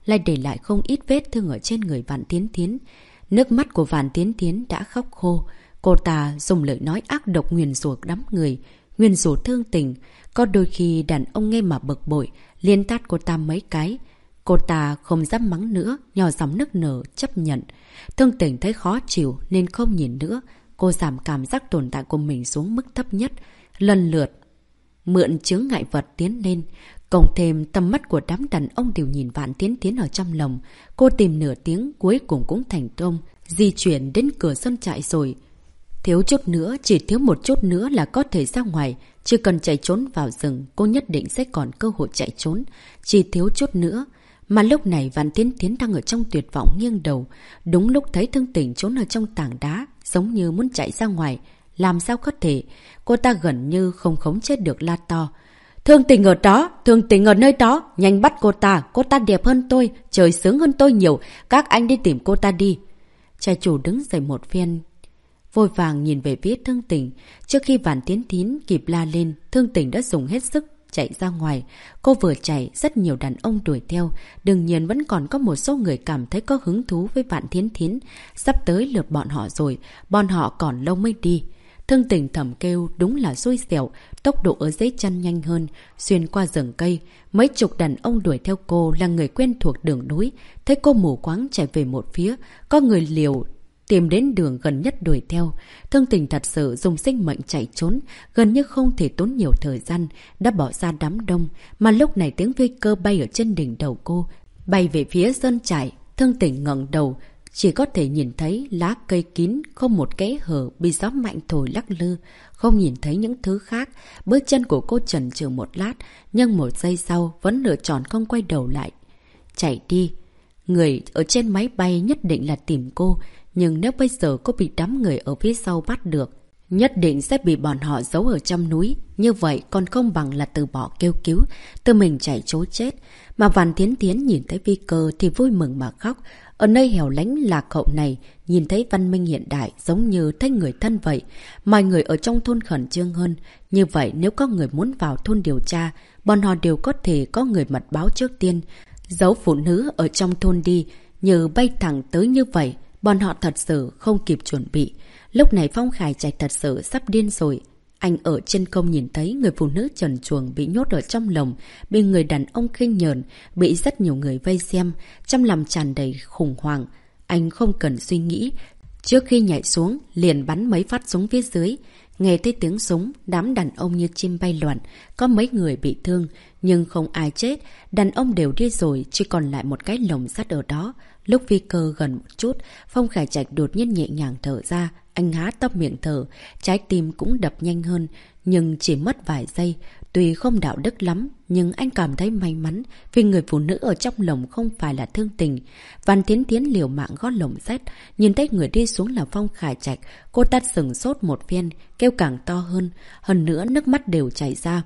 lại để lại không ít vết thương ở trên người Vạn Thiến Thiến. Nước mắt của Vạn Thiến Thiến đã khóc khô. Cô ta dùng lời nói ác độc nguyền rủa đám người, nguyền rủa thương tình. Có đôi khi đàn ông nghe mà bực bội, liên tát cô ta mấy cái. Cô ta không dám mắng nữa, nhỏ giọng nức nở, chấp nhận. Thương tình thấy khó chịu nên không nhìn nữa. Cô giảm cảm giác tồn tại của mình xuống mức thấp nhất. Lần lượt mượn chướng ngại vật tiến lên. Cộng thêm tầm mắt của đám đàn ông đều nhìn Vạn Thiến Thiến ở trong lòng. Cô tìm nửa tiếng cuối cùng cũng thành công. Di chuyển đến cửa sân trại rồi. Thiếu chút nữa, chỉ thiếu một chút nữa là có thể ra ngoài. Chỉ cần chạy trốn vào rừng, cô nhất định sẽ còn cơ hội chạy trốn. Chỉ thiếu chút nữa. Mà lúc này Vạn Thiến Thiến đang ở trong tuyệt vọng nghiêng đầu. Đúng lúc thấy Thương Tình trốn ở trong tảng đá, giống như muốn chạy ra ngoài. Làm sao có thể? Cô ta gần như không khống chế được la to. Thương Tình ở đó, Thương Tình ở nơi đó, nhanh bắt cô ta đẹp hơn tôi, trời sướng hơn tôi nhiều, các anh đi tìm cô ta đi. Trai chủ đứng dậy một phen, vội vàng nhìn về phía Thương Tình. Trước khi Vạn Thiến Thiến kịp la lên, Thương Tình đã dùng hết sức chạy ra ngoài. Cô vừa chạy, rất nhiều đàn ông đuổi theo. Đương nhiên vẫn còn có một số người cảm thấy có hứng thú với Vạn Thiến Thiến. Sắp tới lượt bọn họ rồi, bọn họ còn lâu mới đi. Thương Tình thầm kêu đúng là xui xẻo, tốc độ ở dưới chân nhanh hơn, xuyên qua rừng cây. Mấy chục đàn ông đuổi theo cô là người quen thuộc đường núi. Thấy cô mù quáng chạy về một phía, có người liều tìm đến đường gần nhất đuổi theo. Thương Tình thật sự dùng sinh mệnh chạy trốn, gần như không thể tốn nhiều thời gian, đã bỏ ra đám đông. Mà lúc này tiếng phi cơ bay ở trên đỉnh đầu cô, bay về phía sơn trại. Thương Tình ngẩng đầu, chỉ có thể nhìn thấy lá cây kín, không một kẽ hở, bị gió mạnh thổi lắc lư. Không nhìn thấy những thứ khác. Bước chân của cô chần chừ một lát, nhưng một giây sau vẫn lựa chọn không quay đầu lại. Chạy đi. Người ở trên máy bay nhất định là tìm cô. Nhưng nếu bây giờ cô bị đám người ở phía sau bắt được, nhất định sẽ bị bọn họ giấu ở trong núi. Như vậy còn không bằng là từ bỏ kêu cứu, tự mình chạy trốn chết. Mà Vạn Thiến Thiến nhìn thấy phi cơ thì vui mừng mà khóc. Ở nơi hẻo lánh lạc hậu này, nhìn thấy văn minh hiện đại giống như thấy người thân vậy. Mọi người ở trong thôn khẩn trương hơn. Như vậy nếu có người muốn vào thôn điều tra, bọn họ đều có thể có người mật báo trước tiên. Giấu phụ nữ ở trong thôn đi, như bay thẳng tới như vậy. Bọn họ thật sự không kịp chuẩn bị. Lúc này Phong Khải Trạch thật sự sắp điên rồi. Anh ở trên công nhìn thấy người phụ nữ trần truồng bị nhốt ở trong lồng, bị người đàn ông khinh nhờn, bị rất nhiều người vây xem, trong lòng tràn đầy khủng hoảng. Anh không cần suy nghĩ, trước khi nhảy xuống liền bắn mấy phát súng phía dưới. Nghe thấy tiếng súng, đám đàn ông như chim bay loạn, có mấy người bị thương, nhưng không ai chết. Đàn ông đều đi rồi, chỉ còn lại một cái lồng sắt ở đó. Lúc phi cơ gần một chút, Phong Khải Trạch đột nhiên nhẹ nhàng thở ra. Anh há tóc miệng thở, trái tim cũng đập nhanh hơn, nhưng chỉ mất vài giây. Tuy không đạo đức lắm, nhưng anh cảm thấy may mắn vì người phụ nữ ở trong lồng không phải là Thương Tình. Vạn Thiến Thiến liều mạng gõ lồng sắt, nhìn thấy người đi xuống là Phong Khải Trạch. Cô ta sừng sốt một phen, kêu càng to hơn nữa nước mắt đều chảy ra.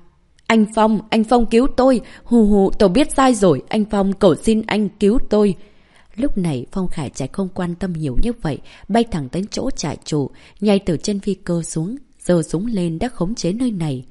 Anh Phong cứu tôi, hù tôi biết sai rồi, anh Phong cầu xin anh cứu tôi. Lúc này Phong Khải Trạch không quan tâm nhiều như vậy, bay thẳng đến chỗ trại chủ, nhảy từ trên phi cơ xuống, giơ súng lên đã khống chế nơi này.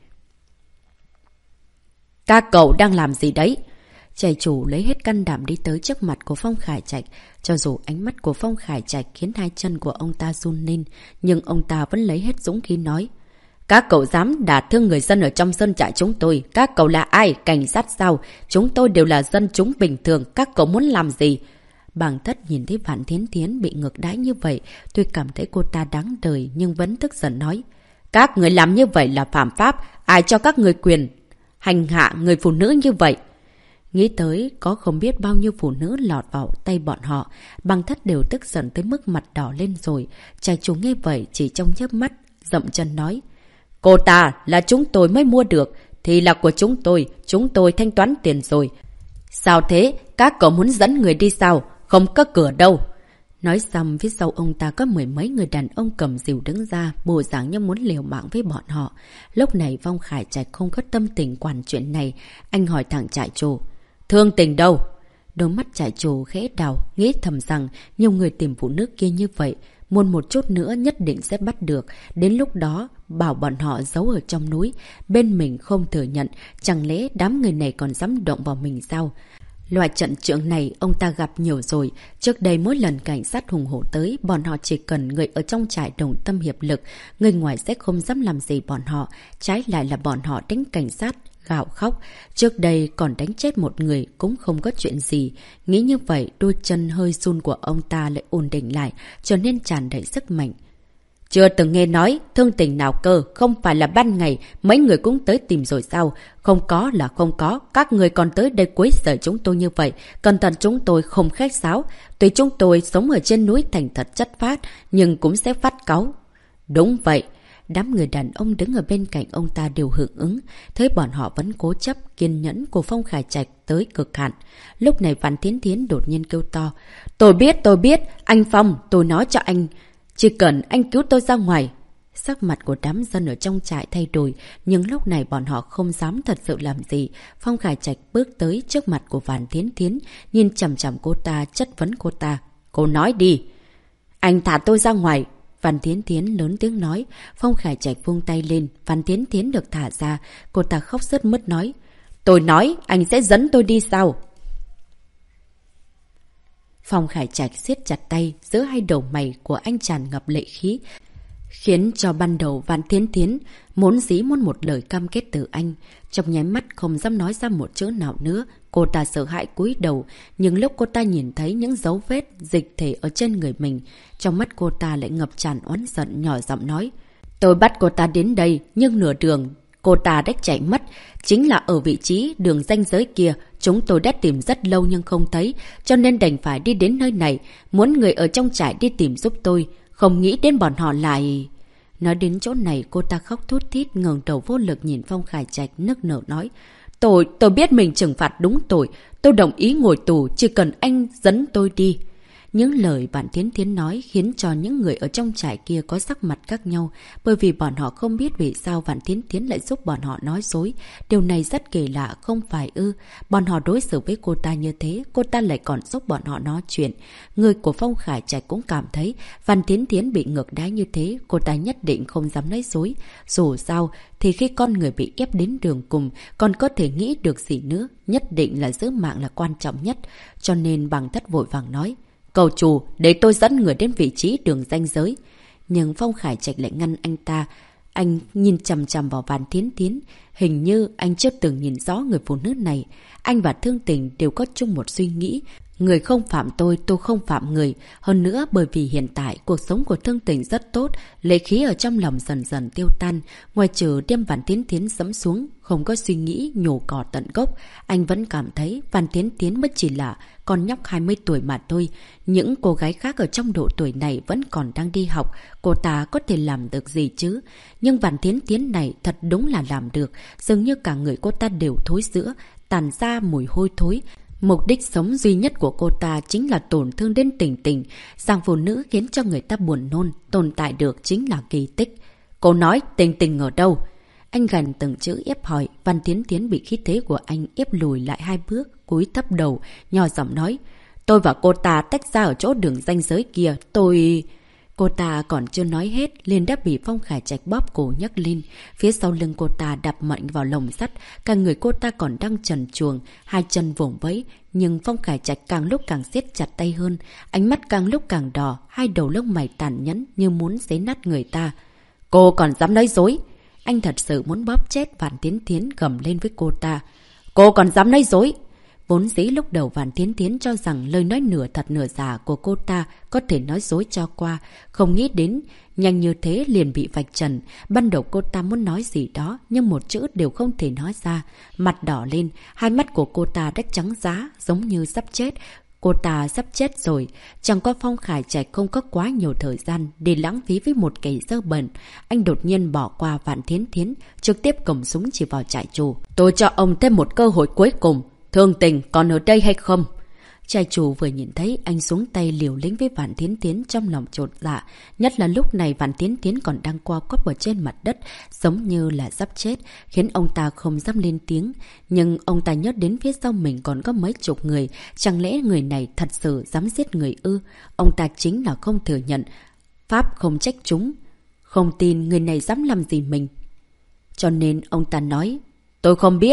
Các cậu đang làm gì đấy? Trại chủ lấy hết can đảm đi tới trước mặt của Phong Khải Trạch. Cho dù ánh mắt của Phong Khải Trạch khiến hai chân của ông ta run lên, nhưng ông ta vẫn lấy hết dũng khí nói. Các cậu dám đả thương người dân ở trong sân trại chúng tôi. Các cậu là ai? Cảnh sát sao? Chúng tôi đều là dân chúng bình thường. Các cậu muốn làm gì? Bàng Thất nhìn thấy Vạn Thiến Thiến bị ngược đãi như vậy, tuy cảm thấy cô ta đáng đời nhưng vẫn tức giận nói. Các người làm như vậy là phạm pháp, ai cho các người quyền hành hạ người phụ nữ như vậy? Nghĩ tới có không biết bao nhiêu phụ nữ lọt vào tay bọn họ, Bàng Thất đều tức giận tới mức mặt đỏ lên rồi. Trại chủ nghe vậy chỉ trong chớp mắt, dậm chân nói. Cô ta là chúng tôi mới mua được, thì là của chúng tôi thanh toán tiền rồi. Sao thế? Các cậu muốn dẫn người đi sao? Không có cửa đâu. Nói xong, phía sau ông ta có mười mấy người đàn ông cầm rìu đứng ra, bộ dáng như muốn liều mạng với bọn họ. Lúc này Phong Khải Trạch không có tâm tình quản chuyện này. Anh hỏi thẳng trại chủ. Thương Tình đâu? Đôi mắt trại chủ khẽ đào, nghĩ thầm rằng nhiều người tìm phụ nữ kia như vậy, muốn một chút nữa nhất định sẽ bắt được. Đến lúc đó, bảo bọn họ giấu ở trong núi. Bên mình không thừa nhận, chẳng lẽ đám người này còn dám động vào mình sao? Loại trận trượng này ông ta gặp nhiều rồi. Trước đây mỗi lần cảnh sát hùng hổ tới, bọn họ chỉ cần người ở trong trại đồng tâm hiệp lực. Người ngoài sẽ không dám làm gì bọn họ. Trái lại là bọn họ đánh cảnh sát, gào khóc. Trước đây còn đánh chết một người cũng không có chuyện gì. Nghĩ như vậy, đôi chân hơi run của ông ta lại ổn định lại, trở nên tràn đầy sức mạnh. Chưa từng nghe nói, thương tình nào cơ, không phải là ban ngày, mấy người cũng tới tìm rồi sao? Không có là không có, các người còn tới đây quấy rầy chúng tôi như vậy. Cẩn thận chúng tôi không khách sáo. Tuy chúng tôi sống ở trên núi thành thật chất phát, nhưng cũng sẽ phát cáu. Đúng vậy. Đám người đàn ông đứng ở bên cạnh ông ta đều hưởng ứng, thấy bọn họ vẫn cố chấp, kiên nhẫn của Phong Khải Trạch tới cực hạn. Lúc này Văn Thiến Thiến đột nhiên kêu to. Tôi biết, anh Phong, tôi nói cho anh. Chỉ cần anh cứu tôi ra ngoài. Sắc mặt của đám dân ở trong trại thay đổi, nhưng lúc này bọn họ không dám thật sự làm gì. Phong Khải Trạch bước tới trước mặt của Văn Thiến Thiến, nhìn chằm chằm cô ta, chất vấn cô ta. Cô nói đi. Anh thả tôi ra ngoài. Văn Thiến Thiến lớn tiếng nói. Phong Khải Trạch vung tay lên, Văn Thiến Thiến được thả ra. Cô ta khóc sướt mướt nói. Tôi nói anh sẽ dẫn tôi đi sao? Phong Khải Trạch siết chặt tay, giữa hai đầu mày của anh tràn ngập lệ khí, khiến cho ban đầu Văn Thiến Thiến muốn một lời cam kết từ anh. Trong nháy mắt không dám nói ra một chữ nào nữa, cô ta sợ hãi cúi đầu, nhưng lúc cô ta nhìn thấy những dấu vết dịch thể ở trên người mình, trong mắt cô ta lại ngập tràn oán giận, nhỏ giọng nói. Tôi bắt cô ta đến đây, nhưng nửa đường cô ta đã chạy mất, chính là ở vị trí đường ranh giới kia. Chúng tôi đã tìm rất lâu nhưng không thấy, cho nên đành phải đi đến nơi này, muốn người ở trong trại đi tìm giúp tôi. Không nghĩ đến bọn họ lại... Nói đến chỗ này, cô ta khóc thút thít, ngẩng đầu vô lực nhìn Phong Khải Trạch, nức nở nói. Tôi biết mình trừng phạt đúng tội, tôi đồng ý ngồi tù, chỉ cần anh dẫn tôi đi. Những lời bạn Thiến Thiến nói khiến cho những người ở trong trại kia có sắc mặt khác nhau, bởi vì bọn họ không biết vì sao bạn Thiến Thiến lại giúp bọn họ nói dối. Điều này rất kỳ lạ, không phải ư? Bọn họ đối xử với cô ta như thế, cô ta lại còn giúp bọn họ nói chuyện. Người của Phong Khải Trạch cũng cảm thấy Văn Thiến Thiến bị ngược đãi như thế, cô ta nhất định không dám nói dối. Dù sao thì khi con người bị ép đến đường cùng, còn có thể nghĩ được gì nữa, nhất định là giữ mạng là quan trọng nhất. Cho nên Bằng Thất vội vàng nói. Cầu chủ, để tôi dẫn người đến vị trí đường ranh giới. Nhưng Phong Khải Trạch lại ngăn anh ta. Anh nhìn chằm chằm vào Văn Thiến Thiến. Hình như anh chưa từng nhìn rõ người phụ nữ này. Anh và Thương Tình đều có chung một suy nghĩ. Người không phạm tôi không phạm người. Hơn nữa bởi vì hiện tại cuộc sống của Thương Tình rất tốt, lệ khí ở trong lòng dần dần tiêu tan. Ngoài trừ đem Văn Thiến Thiến dẫm xuống, không có suy nghĩ nhổ cỏ tận gốc, anh vẫn cảm thấy Văn Thiến Thiến mới chỉ là con nhóc 20 tuổi mà thôi. Những cô gái khác ở trong độ tuổi này vẫn còn đang đi học, cô ta có thể làm được gì chứ? Nhưng Văn Thiến Thiến này thật đúng là làm được, dường như cả người cô ta đều thối rữa, tàn ra mùi hôi thối. Mục đích sống duy nhất của cô ta chính là tổn thương đến Tình Tình. Dạng phụ nữ khiến cho người ta buồn nôn, tồn tại được chính là kỳ tích. Cô nói Tình Tình ở đâu? Anh gằn từng chữ ép hỏi. Văn Thiến Thiến bị khí thế của anh ép lùi lại 2 bước, cúi thấp đầu, nhỏ giọng nói. Tôi và cô ta tách ra ở chỗ đường ranh giới kia, Cô ta còn chưa nói hết, liền đã bị Phong Khải Trạch bóp cổ nhấc lên. Phía sau lưng cô ta đạp mạnh vào lồng sắt, cả người cô ta còn đang trần truồng, 2 chân vùng vẫy. Nhưng Phong Khải Trạch càng lúc càng siết chặt tay hơn, ánh mắt càng lúc càng đỏ, 2 đầu lông mày tàn nhẫn như muốn xé nát người ta. Cô còn dám nói dối? Anh thật sự muốn bóp chết Văn Thiến Thiến, gầm lên với cô ta. Cô còn dám nói dối? Vốn dĩ lúc đầu Văn Thiến Thiến cho rằng lời nói nửa thật nửa giả của cô ta có thể nói dối cho qua. Không nghĩ đến, nhanh như thế liền bị vạch trần. Ban đầu cô ta muốn nói gì đó, nhưng một chữ đều không thể nói ra. Mặt đỏ lên, 2 mắt của cô ta đã trắng giá, giống như sắp chết. Cô ta sắp chết rồi. Chẳng có Phong Khải Trạch không có quá nhiều thời gian để lãng phí với một kẻ dơ bẩn. Anh đột nhiên bỏ qua Văn Thiến Thiến, trực tiếp cầm súng chỉ vào trại chủ. Tôi cho ông thêm một cơ hội cuối cùng. Thương Tình còn ở đây hay không? Trại chủ vừa nhìn thấy anh xuống tay liều lĩnh với Văn Thiến Thiến, trong lòng chột dạ. Nhất là lúc này Văn Thiến Thiến còn đang co quắp ở trên mặt đất, giống như là sắp chết, khiến ông ta không dám lên tiếng. Nhưng ông ta nhớ đến phía sau mình còn có mấy chục người, chẳng lẽ người này thật sự dám giết người ư? Ông ta chính là không thừa nhận. Pháp không trách chúng. Không tin người này dám làm gì mình. Cho nên ông ta nói, tôi không biết.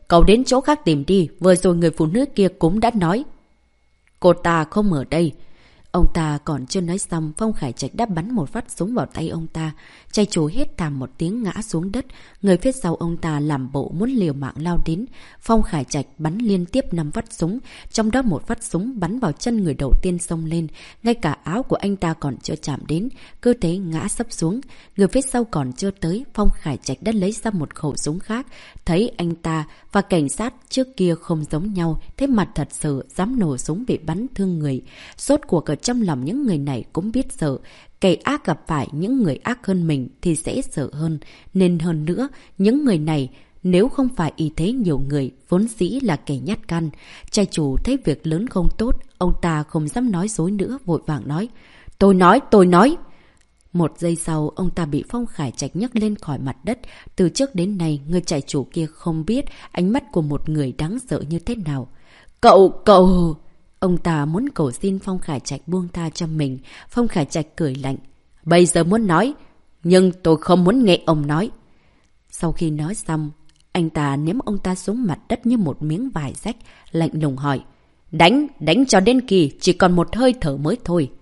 cậu đến chỗ khác tìm đi, vừa rồi người phụ nữ kia cũng đã nói. Cô ta không ở đây. Ông ta còn chưa nói xong, Phong Khải Trạch đã bắn một phát súng vào tay ông ta. Trai chủ hét thảm một tiếng ngã xuống đất. Người phía sau ông ta làm bộ muốn liều mạng lao đến. Phong Khải Trạch bắn liên tiếp 5 phát súng, trong đó một phát súng bắn vào chân người đầu tiên xông lên. Ngay cả áo của anh ta còn chưa chạm đến, cơ thể ngã sấp xuống. Người phía sau còn chưa tới, Phong Khải Trạch đã lấy ra một khẩu súng khác. Thấy anh ta và cảnh sát trước kia không giống nhau, thế mặt thật sự dám nổ súng bị bắn thương người. Rốt cuộc ở trong lòng những người này cũng biết sợ, kẻ ác gặp phải những người ác hơn mình thì sẽ sợ hơn. Nên hơn nữa, những người này nếu không phải ý thế nhiều người, vốn dĩ là kẻ nhát gan. Trai chủ thấy việc lớn không tốt, ông ta không dám nói dối nữa, vội vàng nói. Tôi nói. Một giây sau, ông ta bị Phong Khải Trạch nhấc lên khỏi mặt đất. Từ trước đến nay, người trai chủ kia không biết ánh mắt của một người đáng sợ như thế nào. Cậu... Ông ta muốn cầu xin Phong Khải Trạch buông tha cho mình. Phong Khải Trạch cười lạnh. Bây giờ muốn nói, nhưng tôi không muốn nghe ông nói. Sau khi nói xong, anh ta ném ông ta xuống mặt đất như một miếng vải rách, lạnh lùng hỏi. Đánh cho đến khi chỉ còn một hơi thở mới thôi.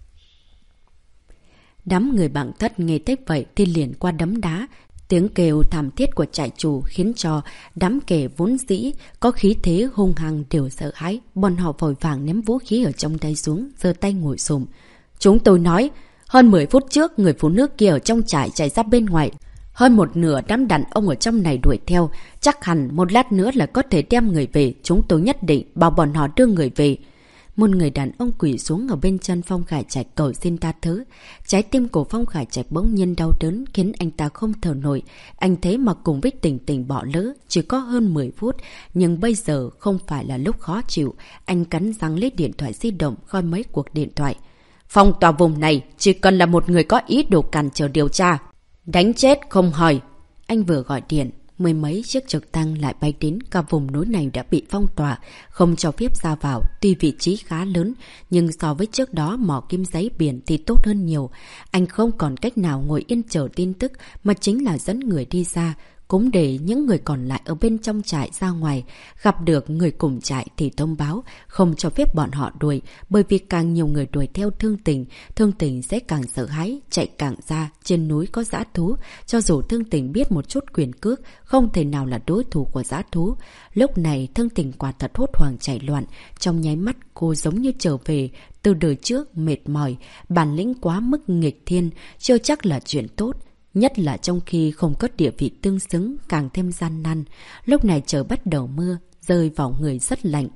Đám người bảng thất nghe thấy vậy thì liền qua đấm đá. Tiếng kêu thảm thiết của trại chủ khiến cho đám kẻ vốn dĩ có khí thế hung hăng đều sợ hãi. Bọn họ vội vàng ném vũ khí ở trong tay xuống, giơ tay ngồi xổm. Chúng tôi nói, hơn 10 phút trước người phụ nữ kia ở trong trại chạy ra bên ngoài. Hơn một nửa đám đàn ông ở trong này đuổi theo. Chắc hẳn một lát nữa là có thể đem người về. Chúng tôi nhất định bảo bọn họ đưa người về. Một người đàn ông quỳ xuống ở bên chân Phong Khải Trạch cầu xin tha thứ. Trái tim của Phong Khải Trạch bỗng nhiên đau đớn khiến anh ta không thở nổi. Anh thế mà cùng với Tình bỏ lỡ chỉ có hơn 10 phút. Nhưng bây giờ không phải là lúc khó chịu. Anh cắn răng lấy điện thoại di động coi mấy cuộc điện thoại. Phong tỏa vùng này chỉ cần là một người có ý đồ cản trở điều tra. Đánh chết không hỏi. Anh vừa gọi điện. Mười mấy chiếc trực thăng lại bay đến, cả vùng núi này đã bị phong tỏa, không cho phép ra vào. Tuy vị trí khá lớn, nhưng so với trước đó mỏ kim giấy biển thì tốt hơn nhiều. Anh không còn cách nào ngồi yên chờ tin tức, mà chính là dẫn người đi ra, cũng để những người còn lại ở bên trong trại ra ngoài. Gặp được người cùng trại thì thông báo, không cho phép bọn họ đuổi, bởi vì càng nhiều người đuổi theo Thương Tình sẽ càng sợ hãi, chạy càng ra. Trên núi có dã thú, cho dù Thương Tình biết một chút quyền cước, không thể nào là đối thủ của dã thú. Lúc này Thương Tình quả thật hốt hoảng chạy loạn, trong nháy mắt cô giống như trở về từ đời trước mệt mỏi, bản lĩnh quá mức nghịch thiên, chưa chắc là chuyện tốt. Nhất là trong khi không có địa vị tương xứng, càng thêm gian nan. Lúc này trời bắt đầu mưa, rơi vào người rất lạnh.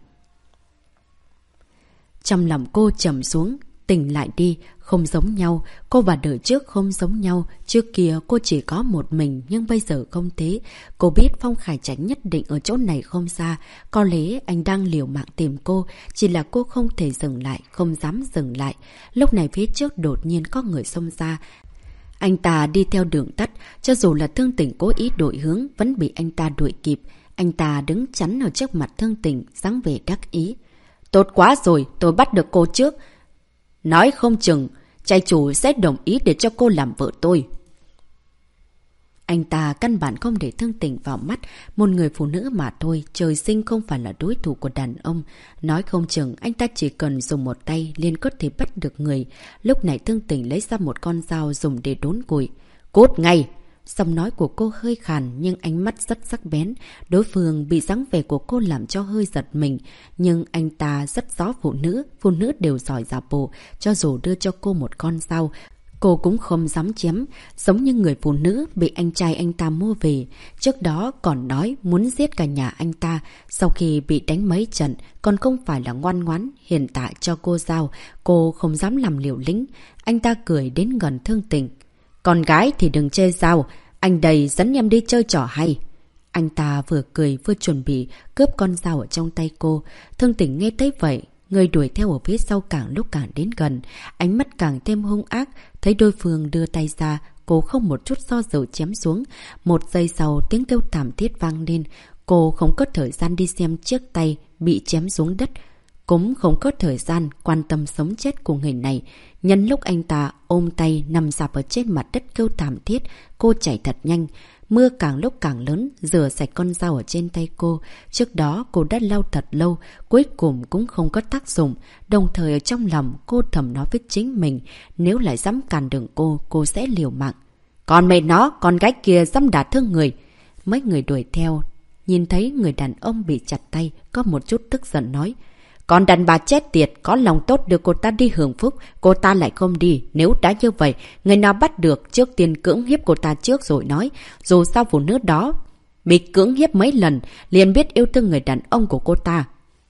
Trong lòng cô trầm xuống, tỉnh lại đi, không giống nhau. Cô và đời trước không giống nhau. Trước kia cô chỉ có một mình, nhưng bây giờ không thế. Cô biết Phong Khải Trạch nhất định ở chỗ này không xa. Có lẽ anh đang liều mạng tìm cô, chỉ là cô không thể dừng lại, không dám dừng lại. Lúc này phía trước đột nhiên có người xông ra. Anh ta đi theo đường tắt, cho dù là Thương Tình cố ý đổi hướng, vẫn bị anh ta đuổi kịp. Anh ta đứng chắn ở trước mặt Thương Tình, dáng vẻ đắc ý. Tốt quá rồi, tôi bắt được cô trước. Nói không chừng, trai chủ sẽ đồng ý để cho cô làm vợ tôi. Anh ta căn bản không để Thương Tình vào mắt, một người phụ nữ mà thôi, trời sinh không phải là đối thủ của đàn ông. Nói không chừng, anh ta chỉ cần dùng một tay liền có thể bắt được người. Lúc này Thương Tình lấy ra một con dao dùng để đốn củi. Cút ngay! Giọng nói của cô hơi khàn nhưng ánh mắt rất sắc bén. Đối phương bị dáng vẻ của cô làm cho hơi giật mình. Nhưng anh ta rất rõ phụ nữ đều giỏi giả bộ. Cho dù đưa cho cô một con dao, cô cũng không dám chém, giống như người phụ nữ bị anh trai anh ta mua về. Trước đó còn nói muốn giết cả nhà anh ta, sau khi bị đánh mấy trận, còn không phải là ngoan ngoãn, hiện tại cho cô dao, cô không dám làm liều lĩnh. Anh ta cười đến gần Thương Tình. Con gái thì đừng chê dao, anh đây dẫn em đi chơi trò hay. Anh ta vừa cười vừa chuẩn bị cướp con dao ở trong tay cô. Thương Tình nghe thấy vậy, người đuổi theo ở phía sau càng lúc càng đến gần, ánh mắt càng thêm hung ác. Thấy đối phương đưa tay ra, cô không một chút do dự chém xuống. Một giây sau tiếng kêu thảm thiết vang lên. Cô không có thời gian đi xem chiếc tay bị chém xuống đất, cũng không có thời gian quan tâm sống chết của người này. Nhân lúc anh ta ôm tay nằm dạp ở trên mặt đất kêu thảm thiết, cô chạy thật nhanh. Mưa càng lúc càng lớn, rửa sạch con dao ở trên tay cô. Trước đó cô đã lau thật lâu, cuối cùng cũng không có tác dụng. Đồng thời ở trong lòng cô thầm nói với chính mình, nếu lại dám cản đường cô sẽ liều mạng. Còn mẹ nó, con gái kia dám đả thương người. Mấy người đuổi theo, nhìn thấy người đàn ông bị chặt tay, có một chút tức giận nói. Còn đàn bà chết tiệt, có lòng tốt đưa cô ta đi hưởng phúc, cô ta lại không đi. Nếu đã như vậy, người nào bắt được trước tiên cưỡng hiếp cô ta trước rồi nói. Dù sao phụ nữ đó bị cưỡng hiếp mấy lần, liền biết yêu thương người đàn ông của cô ta.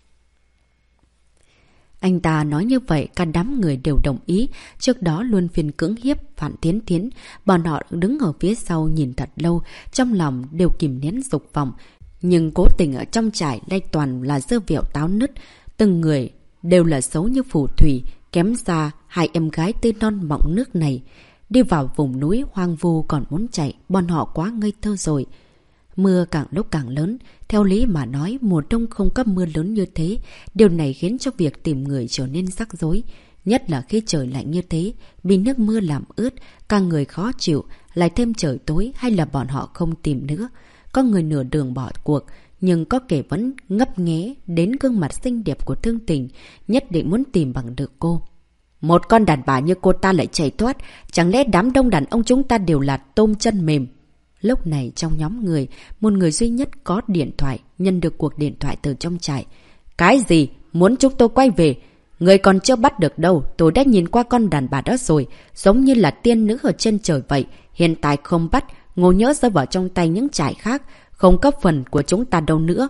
Anh ta nói như vậy, cả đám người đều đồng ý. Trước đó luôn phiền cưỡng hiếp Phạm Thiến Thiến. Bọn họ đứng ở phía sau nhìn thật lâu, trong lòng đều kìm nén dục vọng. Nhưng cố tình ở trong trại đây toàn là dơ vẹo táo nứt. Từng người đều là xấu như phù thủy, kém xa hai em gái tươi non mọng nước này. Đi vào vùng núi hoang vu còn muốn chạy, bọn họ quá ngây thơ rồi. Mưa càng lúc càng lớn, theo lý mà nói mùa đông không có mưa lớn như thế. Điều này khiến cho việc tìm người trở nên rắc rối. Nhất là khi trời lạnh như thế, bị nước mưa làm ướt, cả người khó chịu, lại thêm trời tối hay là bọn họ không tìm nữa. Có người nửa đường bỏ cuộc, nhưng có kẻ vẫn ngấp nghé đến gương mặt xinh đẹp của Thương Tình, nhất định muốn tìm bằng được cô. Một con đàn bà như cô ta lại chạy thoát, chẳng lẽ đám đông đàn ông chúng ta đều là tôm chân mềm? Lúc này trong nhóm người, một người duy nhất có điện thoại, nhận được cuộc điện thoại từ trong trại. Cái gì? Muốn chúng tôi quay về? Người còn chưa bắt được đâu, tôi đã nhìn qua con đàn bà đó rồi, giống như là tiên nữ ở trên trời vậy. Hiện tại không bắt, ngộ nhỡ rơi vào trong tay những trại khác, không có phần của chúng ta đâu nữa.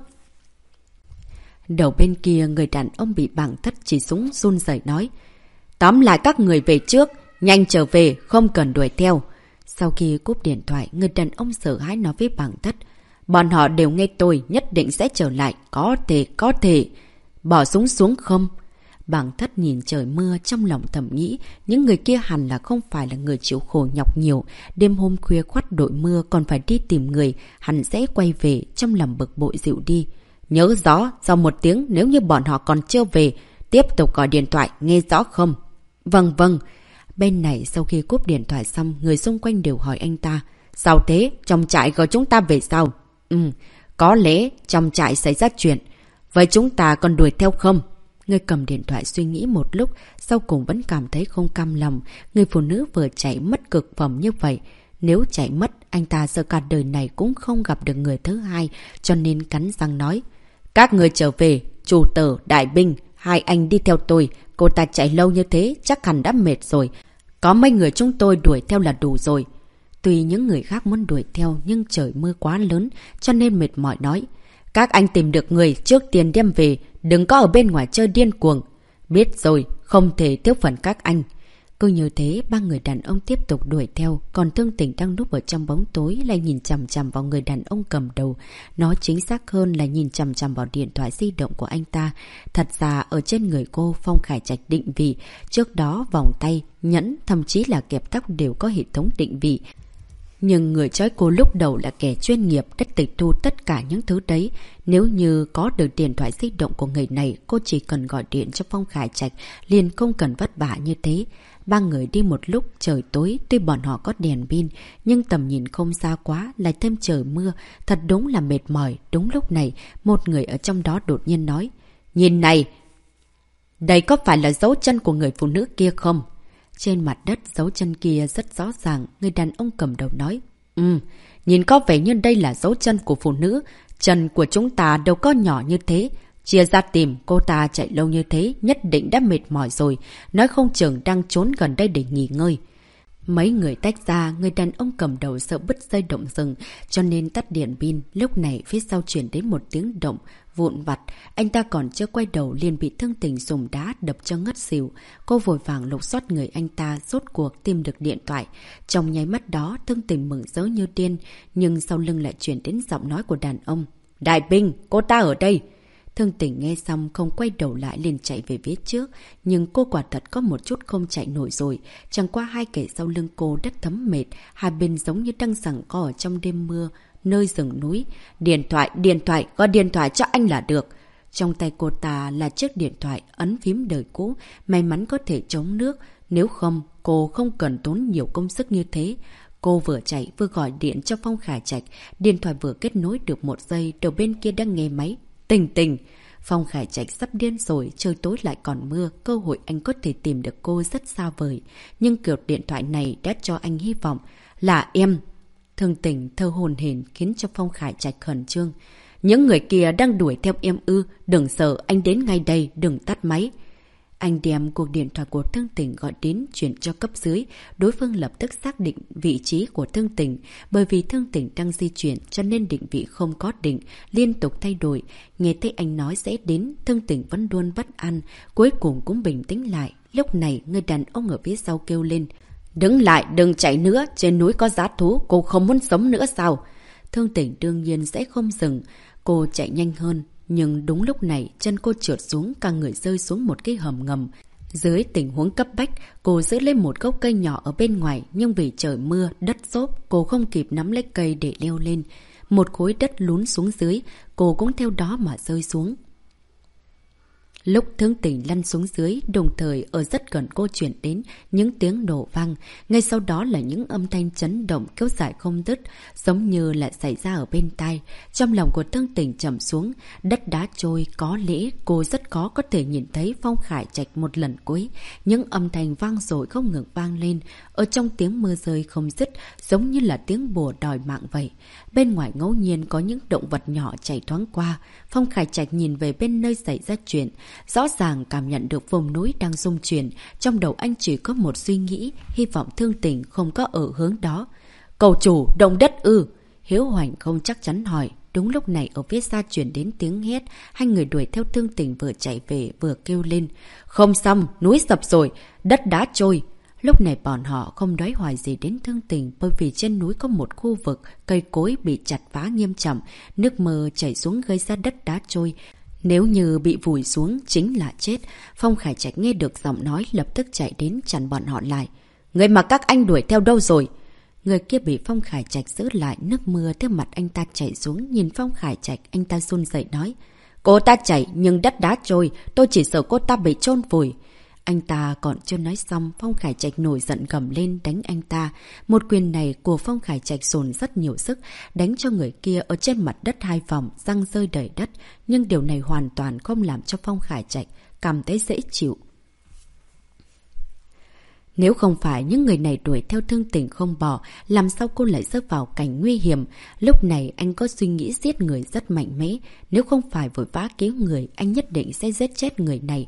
Đầu bên kia người đàn ông bị bảng thất chỉ súng run rẩy nói. Tóm lại các người về trước, nhanh trở về, không cần đuổi theo. Sau khi cúp điện thoại, người đàn ông sợ hãi nói với bảng thất. Bọn họ đều nghe tôi, nhất định sẽ trở lại, có thể. Bỏ súng xuống không? Bảng thất nhìn trời mưa trong lòng thầm nghĩ, những người kia hẳn là không phải là người chịu khổ nhọc nhiều. Đêm hôm khuya khoắt đội mưa còn phải đi tìm người, hẳn sẽ quay về, trong lòng bực bội dịu đi. Nhớ rõ, sau một tiếng nếu như bọn họ còn chưa về, tiếp tục gọi điện thoại, nghe rõ không? Vâng. Bên này sau khi cúp điện thoại xong, người xung quanh đều hỏi anh ta. Sao thế? Trong trại gọi chúng ta về sao? Có lẽ trong trại xảy ra chuyện. Vậy chúng ta còn đuổi theo không? Người cầm điện thoại suy nghĩ một lúc, sau cùng vẫn cảm thấy không cam lòng. Người phụ nữ vừa chạy mất cực phẩm như vậy. Nếu chạy mất, anh ta sợ cả đời này cũng không gặp được người thứ hai, cho nên cắn răng nói. Các người trở về, chủ tớ, đại binh, hai anh đi theo tôi. Cô ta chạy lâu như thế, chắc hẳn đã mệt rồi. Có mấy người chúng tôi đuổi theo là đủ rồi. Tuy những người khác muốn đuổi theo, nhưng trời mưa quá lớn, cho nên mệt mỏi nói. Các anh tìm được người, trước tiên đem về, đừng có ở bên ngoài chơi điên cuồng. Biết rồi, không thể thiếu phần các anh. Cứ như thế, ba người đàn ông tiếp tục đuổi theo, còn Thương Tình đang núp ở trong bóng tối lại nhìn chằm chằm vào người đàn ông cầm đầu. Nói chính xác hơn là nhìn chằm chằm vào điện thoại di động của anh ta. Thật ra ở trên người cô, Phong Khải Trạch định vị. Trước đó vòng tay, nhẫn, thậm chí là kẹp tóc đều có hệ thống định vị. Nhưng người trói cô lúc đầu là kẻ chuyên nghiệp, đã tịch thu tất cả những thứ đấy. Nếu như có được điện thoại di động của người này, cô chỉ cần gọi điện cho Phong Khải Trạch, liền không cần vất vả như thế. Ba người đi một lúc, trời tối, tuy bọn họ có đèn pin, nhưng tầm nhìn không xa quá, lại thêm trời mưa, thật đúng là mệt mỏi. Đúng lúc này, một người ở trong đó đột nhiên nói, nhìn này, đây có phải là dấu chân của người phụ nữ kia không? Trên mặt đất dấu chân kia rất rõ ràng, người đàn ông cầm đầu nói, nhìn có vẻ như đây là dấu chân của phụ nữ, chân của chúng ta đâu có nhỏ như thế. Chia ra tìm, cô ta chạy lâu như thế, nhất định đã mệt mỏi rồi, nói không chừng đang trốn gần đây để nghỉ ngơi. Mấy người tách ra, người đàn ông cầm đầu sợ bứt dây động rừng, cho nên tắt điện pin. Lúc này phía sau chuyển đến một tiếng động vụn vặt, anh ta còn chưa quay đầu liền bị Thương Tình dùng đá đập cho ngất xỉu. Cô vội vàng lục soát người anh ta, rốt cuộc tìm được điện thoại. Trong nháy mắt đó, Thương Tình mừng rỡ như điên, nhưng sau lưng lại chuyển đến giọng nói của đàn ông. Đại binh, cô ta ở đây. Thương Tình nghe xong không quay đầu lại liền chạy về phía trước, nhưng cô quả thật có một chút không chạy nổi rồi. Chẳng qua hai kẻ sau lưng cô đất thấm mệt, hai bên giống như đang giằng co ở trong đêm mưa, nơi rừng núi. Điện thoại, gọi điện thoại cho anh là được. Trong tay cô ta là chiếc điện thoại ấn phím đời cũ, may mắn có thể chống nước, nếu không cô không cần tốn nhiều công sức như thế. Cô vừa chạy vừa gọi điện cho Phong Khải Trạch. Điện thoại vừa kết nối được 1 giây, đầu bên kia đang nghe máy. Tình Tình! Phong Khải Trạch sắp điên rồi, trời tối lại còn mưa, cơ hội anh có thể tìm được cô rất xa vời. Nhưng kiểu điện thoại này đã cho anh hy vọng. Là em! Thương Tình thơ hồn hển khiến cho Phong Khải Trạch khẩn trương. Những người kia đang đuổi theo em ư, đừng sợ, anh đến ngay đây, đừng tắt máy. Anh đem cuộc điện thoại của Thương Tình gọi đến chuyển cho cấp dưới. Đối phương lập tức xác định vị trí của Thương Tình. Bởi vì Thương Tình đang di chuyển cho nên định vị không có định, liên tục thay đổi. Nghe thấy anh nói sẽ đến, Thương Tình vẫn luôn bất an, cuối cùng cũng bình tĩnh lại. Lúc này người đàn ông ở phía sau kêu lên. Đứng lại, đừng chạy nữa, trên núi có dã thú, cô không muốn sống nữa sao? Thương Tình đương nhiên sẽ không dừng, cô chạy nhanh hơn. Nhưng đúng lúc này, chân cô trượt xuống, cả người rơi xuống một cái hầm ngầm. Dưới tình huống cấp bách, cô giữ lên một gốc cây nhỏ ở bên ngoài, nhưng vì trời mưa, đất xốp, cô không kịp nắm lấy cây để leo lên. Một khối đất lún xuống dưới, cô cũng theo đó mà rơi xuống. Lúc Thương Tình lăn xuống dưới, đồng thời ở rất gần cô chuyển đến những tiếng nổ vang. Ngay sau đó là những âm thanh chấn động kéo dài không dứt, giống như là xảy ra ở bên tai. Trong lòng của Thương Tình trầm xuống, đất đá trôi, có lẽ cô rất có thể nhìn thấy Phong Khải Trạch một lần cuối. Những âm thanh vang dội không ngừng vang lên, ở trong tiếng mưa rơi không dứt, giống như là tiếng bùa đòi mạng vậy. Bên ngoài ngẫu nhiên có những động vật nhỏ chạy thoáng qua. Phong Khải Trạch nhìn về bên nơi xảy ra chuyện, rõ ràng cảm nhận được vùng núi đang rung chuyển. Trong đầu anh chỉ có một suy nghĩ, hy vọng Thương Tình không có ở hướng đó. Cầu chủ, động đất ư? Hiếu Hoành không chắc chắn hỏi. Đúng lúc này ở phía xa chuyển đến tiếng hét, hai người đuổi theo Thương Tình vừa chạy về vừa kêu lên. Không xong, núi sập rồi, đất đá trôi. Lúc này bọn họ không đoái hoài gì đến Thương Tình, bởi vì trên núi có một khu vực cây cối bị chặt phá nghiêm trọng, nước mưa chảy xuống gây ra đất đá trôi. Nếu như bị vùi xuống chính là chết. Phong Khải Trạch nghe được giọng nói lập tức chạy đến chặn bọn họ lại. Người mà các anh đuổi theo đâu rồi? Người kia bị Phong Khải Trạch giữ lại, nước mưa theo mặt anh ta chảy xuống. Nhìn Phong Khải Trạch, anh ta run rẩy nói. Cô ta chạy nhưng đất đá trôi, tôi chỉ sợ cô ta bị chôn vùi. Anh ta còn chưa nói xong, Phong Khải Trạch nổi giận gầm lên đánh anh ta. Một quyền này của Phong Khải Trạch dồn rất nhiều sức, đánh cho người kia ở trên mặt đất 2 vòng, răng rơi đầy đất. Nhưng điều này hoàn toàn không làm cho Phong Khải Trạch cảm thấy dễ chịu. Nếu không phải những người này đuổi theo Thương Tình không bỏ, làm sao cô lại rơi vào cảnh nguy hiểm? Lúc này anh có suy nghĩ giết người rất mạnh mẽ. Nếu không phải vội vã cứu người, anh nhất định sẽ giết chết người này.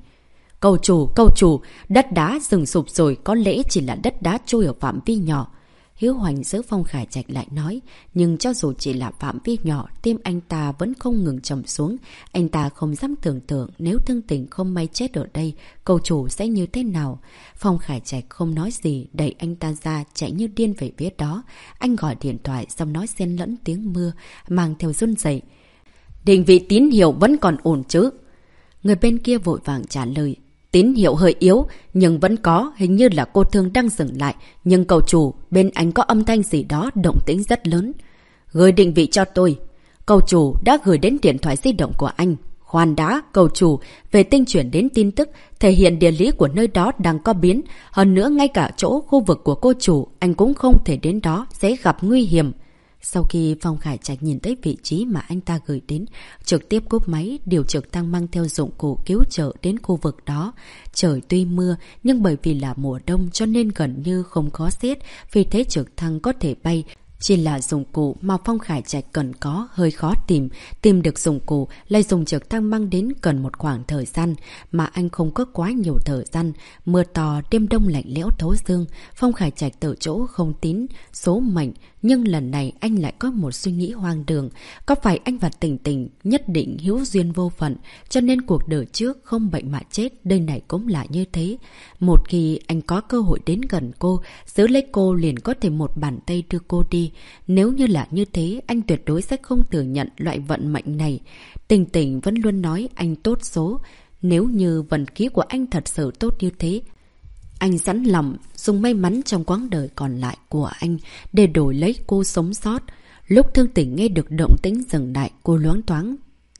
Cầu chủ, đất đá rừng sụp rồi, có lẽ chỉ là đất đá trôi ở phạm vi nhỏ. Hiếu Hoành giữ Phong Khải Trạch lại nói, nhưng cho dù chỉ là phạm vi nhỏ, tim anh ta vẫn không ngừng trầm xuống. Anh ta không dám tưởng tượng nếu Thương Tình không may chết ở đây, cầu chủ sẽ như thế nào. Phong Khải Trạch không nói gì, đẩy anh ta ra, chạy như điên về phía đó. Anh gọi điện thoại, xong nói xen lẫn tiếng mưa, mang theo run rẩy. Định vị tín hiệu vẫn còn ổn chứ? Người bên kia vội vàng trả lời. Tín hiệu hơi yếu, nhưng vẫn có, hình như là cô Thương đang dừng lại. Nhưng cầu chủ, bên anh có âm thanh gì đó, động tĩnh rất lớn. Gửi định vị cho tôi. Cầu chủ đã gửi đến điện thoại di động của anh. Khoan đã, cầu chủ, vệ tinh chuyển đến tin tức, thể hiện địa lý của nơi đó đang có biến. Hơn nữa, ngay cả chỗ khu vực của cô chủ, anh cũng không thể đến đó, sẽ gặp nguy hiểm. Sau khi Phong Khải Trạch nhìn thấy vị trí mà anh ta gửi đến, trực tiếp cúp máy, điều trực thăng mang theo dụng cụ cứu trợ đến khu vực đó. Trời tuy mưa, nhưng bởi vì là mùa đông cho nên gần như không có sét, vì thế trực thăng có thể bay. Chỉ là dụng cụ mà Phong Khải Trạch cần có hơi khó tìm được dụng cụ lại dùng trực thăng mang đến cần một khoảng thời gian mà anh không có quá nhiều thời gian. Mưa to, đêm đông lạnh lẽo thấu xương, Phong Khải Trạch từ chỗ không tín số mệnh, nhưng lần này anh lại có một suy nghĩ hoang đường. Có phải anh và Tình Tình nhất định hữu duyên vô phận, cho nên cuộc đời trước không bệnh mà chết, đời này cũng là như thế. Một khi anh có cơ hội đến gần cô, giữ lấy cô liền có thể một bàn tay đưa cô đi. Nếu như là như thế, anh tuyệt đối sẽ không thừa nhận loại vận mệnh này. Tình Tình vẫn luôn nói anh tốt số. Nếu như vận khí của anh thật sự tốt như thế, anh sẵn lòng dùng may mắn trong quãng đời còn lại của anh để đổi lấy cô sống sót. Lúc Thương Tình nghe được động tĩnh dừng lại, cô loáng thoáng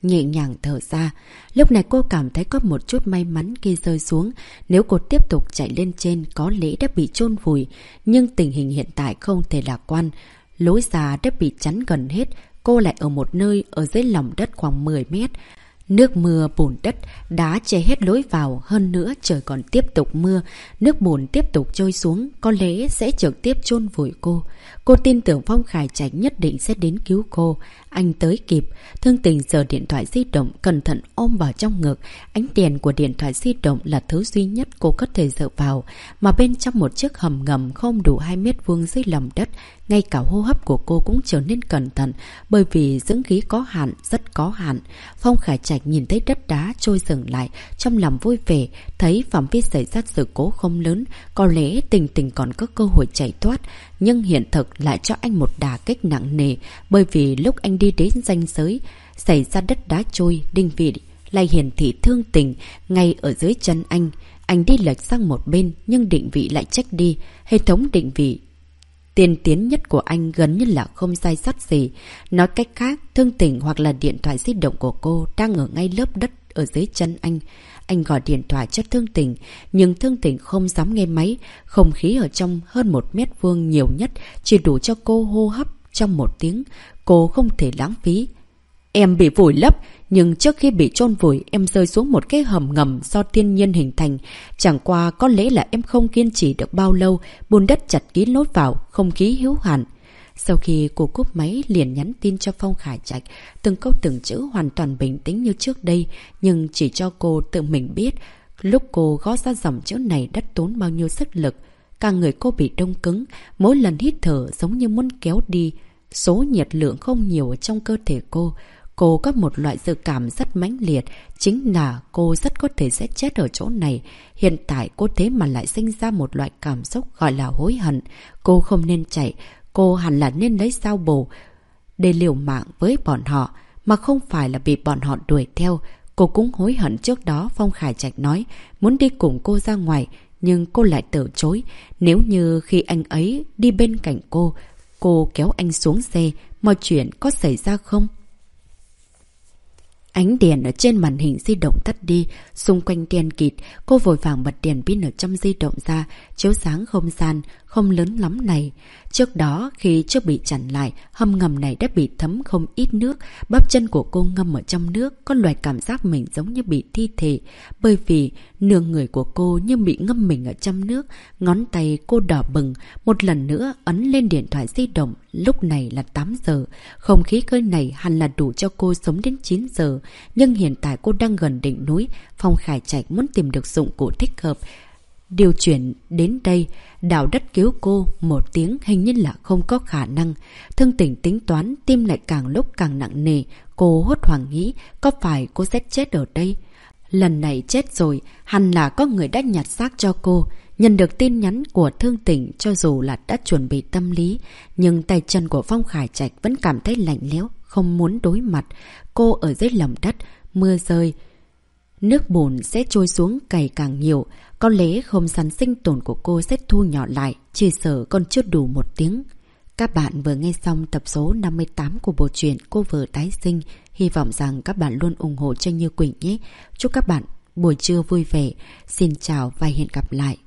nhẹ nhàng thở ra. Lúc này cô cảm thấy có một chút may mắn khi rơi xuống. Nếu cô tiếp tục chạy lên trên có lẽ đã bị chôn vùi. Nhưng tình hình hiện tại không thể lạc quan. Lối ra đã bị chắn gần hết. Cô lại ở một nơi ở dưới lòng đất khoảng 10 mét. Nước mưa bùn đất, đá che hết lối vào, hơn nữa trời còn tiếp tục mưa, nước bùn tiếp tục trôi xuống, có lẽ sẽ trực tiếp chôn vùi cô. Cô tin tưởng Phong Khải Trạch nhất định sẽ đến cứu cô. Anh tới kịp, Thương Tình giở điện thoại di động, cẩn thận ôm vào trong ngực. Ánh đèn của điện thoại di động là thứ duy nhất cô có thể dựa vào, mà bên trong một chiếc hầm ngầm không đủ 2 mét vuông dưới lòng đất. Ngay cả hô hấp của cô cũng trở nên cẩn thận, bởi vì dưỡng khí có hạn, rất có hạn. Phong Khải Trạch nhìn thấy đất đá trôi dừng lại, trong lòng vui vẻ, thấy phạm vi xảy ra sự cố không lớn, có lẽ Tình Tình còn có cơ hội chạy thoát. Nhưng hiện thực lại cho anh một đả kích nặng nề, bởi vì lúc anh đi đến ranh giới, xảy ra đất đá trôi, định vị lại hiển thị Thương Tình ngay ở dưới chân anh. Anh đi lệch sang một bên, nhưng định vị lại trách đi. Hệ thống định vị tiên tiến nhất của anh gần như là không sai sót gì. Nói cách khác, Thương Tình hoặc là điện thoại di động của cô đang ở ngay lớp đất ở dưới chân anh. Anh gọi điện thoại cho Thương Tình, nhưng Thương Tình không dám nghe máy. Không khí ở trong hơn 1 mét vuông nhiều nhất chỉ đủ cho cô hô hấp trong 1 tiếng. Cô không thể lãng phí. Em bị vùi lấp, nhưng trước khi bị chôn vùi em rơi xuống một cái hầm ngầm do thiên nhiên hình thành. Chẳng qua có lẽ là em không kiên trì được bao lâu, bùn đất chặt kín lối vào, không khí hữu hạn. Sau khi cô cúp máy liền nhắn tin cho Phong Khải Trạch, từng câu từng chữ hoàn toàn bình tĩnh như trước đây, nhưng chỉ cho cô tự mình biết lúc cô gõ ra dòng chữ này đã tốn bao nhiêu sức lực. Cả người cô bị đông cứng, mỗi lần hít thở giống như muốn kéo đi số nhiệt lượng không nhiều ở trong cơ thể cô. Cô có một loại dự cảm rất mãnh liệt, chính là cô rất có thể sẽ chết ở chỗ này. Hiện tại cô thế mà lại sinh ra một loại cảm xúc gọi là hối hận. Cô không nên chạy, cô hẳn là nên lấy dao bầu để liều mạng với bọn họ, mà không phải là bị bọn họ đuổi theo. Cô cũng hối hận trước đó Phong Khải Trạch nói muốn đi cùng cô ra ngoài, nhưng cô lại từ chối. Nếu như khi anh ấy đi bên cạnh cô kéo anh xuống xe, mọi chuyện có xảy ra không? Ánh đèn ở trên màn hình di động tắt đi, xung quanh đèn kịt, cô vội vàng bật đèn pin ở trong di động ra, chiếu sáng không gian, không lớn lắm này. Trước đó, khi chưa bị chặn lại, hầm ngầm này đã bị thấm không ít nước, bắp chân của cô ngâm ở trong nước, có loại cảm giác mình giống như bị thi thể, bởi vì nửa người của cô như bị ngâm mình ở trong nước, ngón tay cô đỏ bừng, một lần nữa ấn lên điện thoại di động, lúc này là 8 giờ, không khí cơi này hẳn là đủ cho cô sống đến 9 giờ, nhưng hiện tại cô đang gần đỉnh núi, Phong Khải Trạch muốn tìm được dụng cụ thích hợp điều chuyển đến đây, đào đất cứu cô một tiếng hình như là không có khả năng. Thương Tình tính toán, tim lại càng lúc càng nặng nề, cô hốt hoảng nghĩ có phải cô sẽ chết ở đây. Lần này chết rồi, hẳn là có người đã nhặt xác cho cô. Nhận được tin nhắn của Thương Tình, cho dù là đã chuẩn bị tâm lý, nhưng tay chân của Phong Khải Trạch vẫn cảm thấy lạnh lẽo, không muốn đối mặt. Cô ở dưới lòng đất, mưa rơi, nước bùn sẽ trôi xuống ngày càng nhiều. Có lẽ không gian sinh tồn của cô sẽ thu nhỏ lại, chỉ sợ còn chưa đủ 1 tiếng. Các bạn vừa nghe xong tập số 58 của bộ truyện Cô Vợ Tái Sinh. Hy vọng rằng các bạn luôn ủng hộ cho Như Quỳnh nhé. Chúc các bạn buổi trưa vui vẻ. Xin chào và hẹn gặp lại.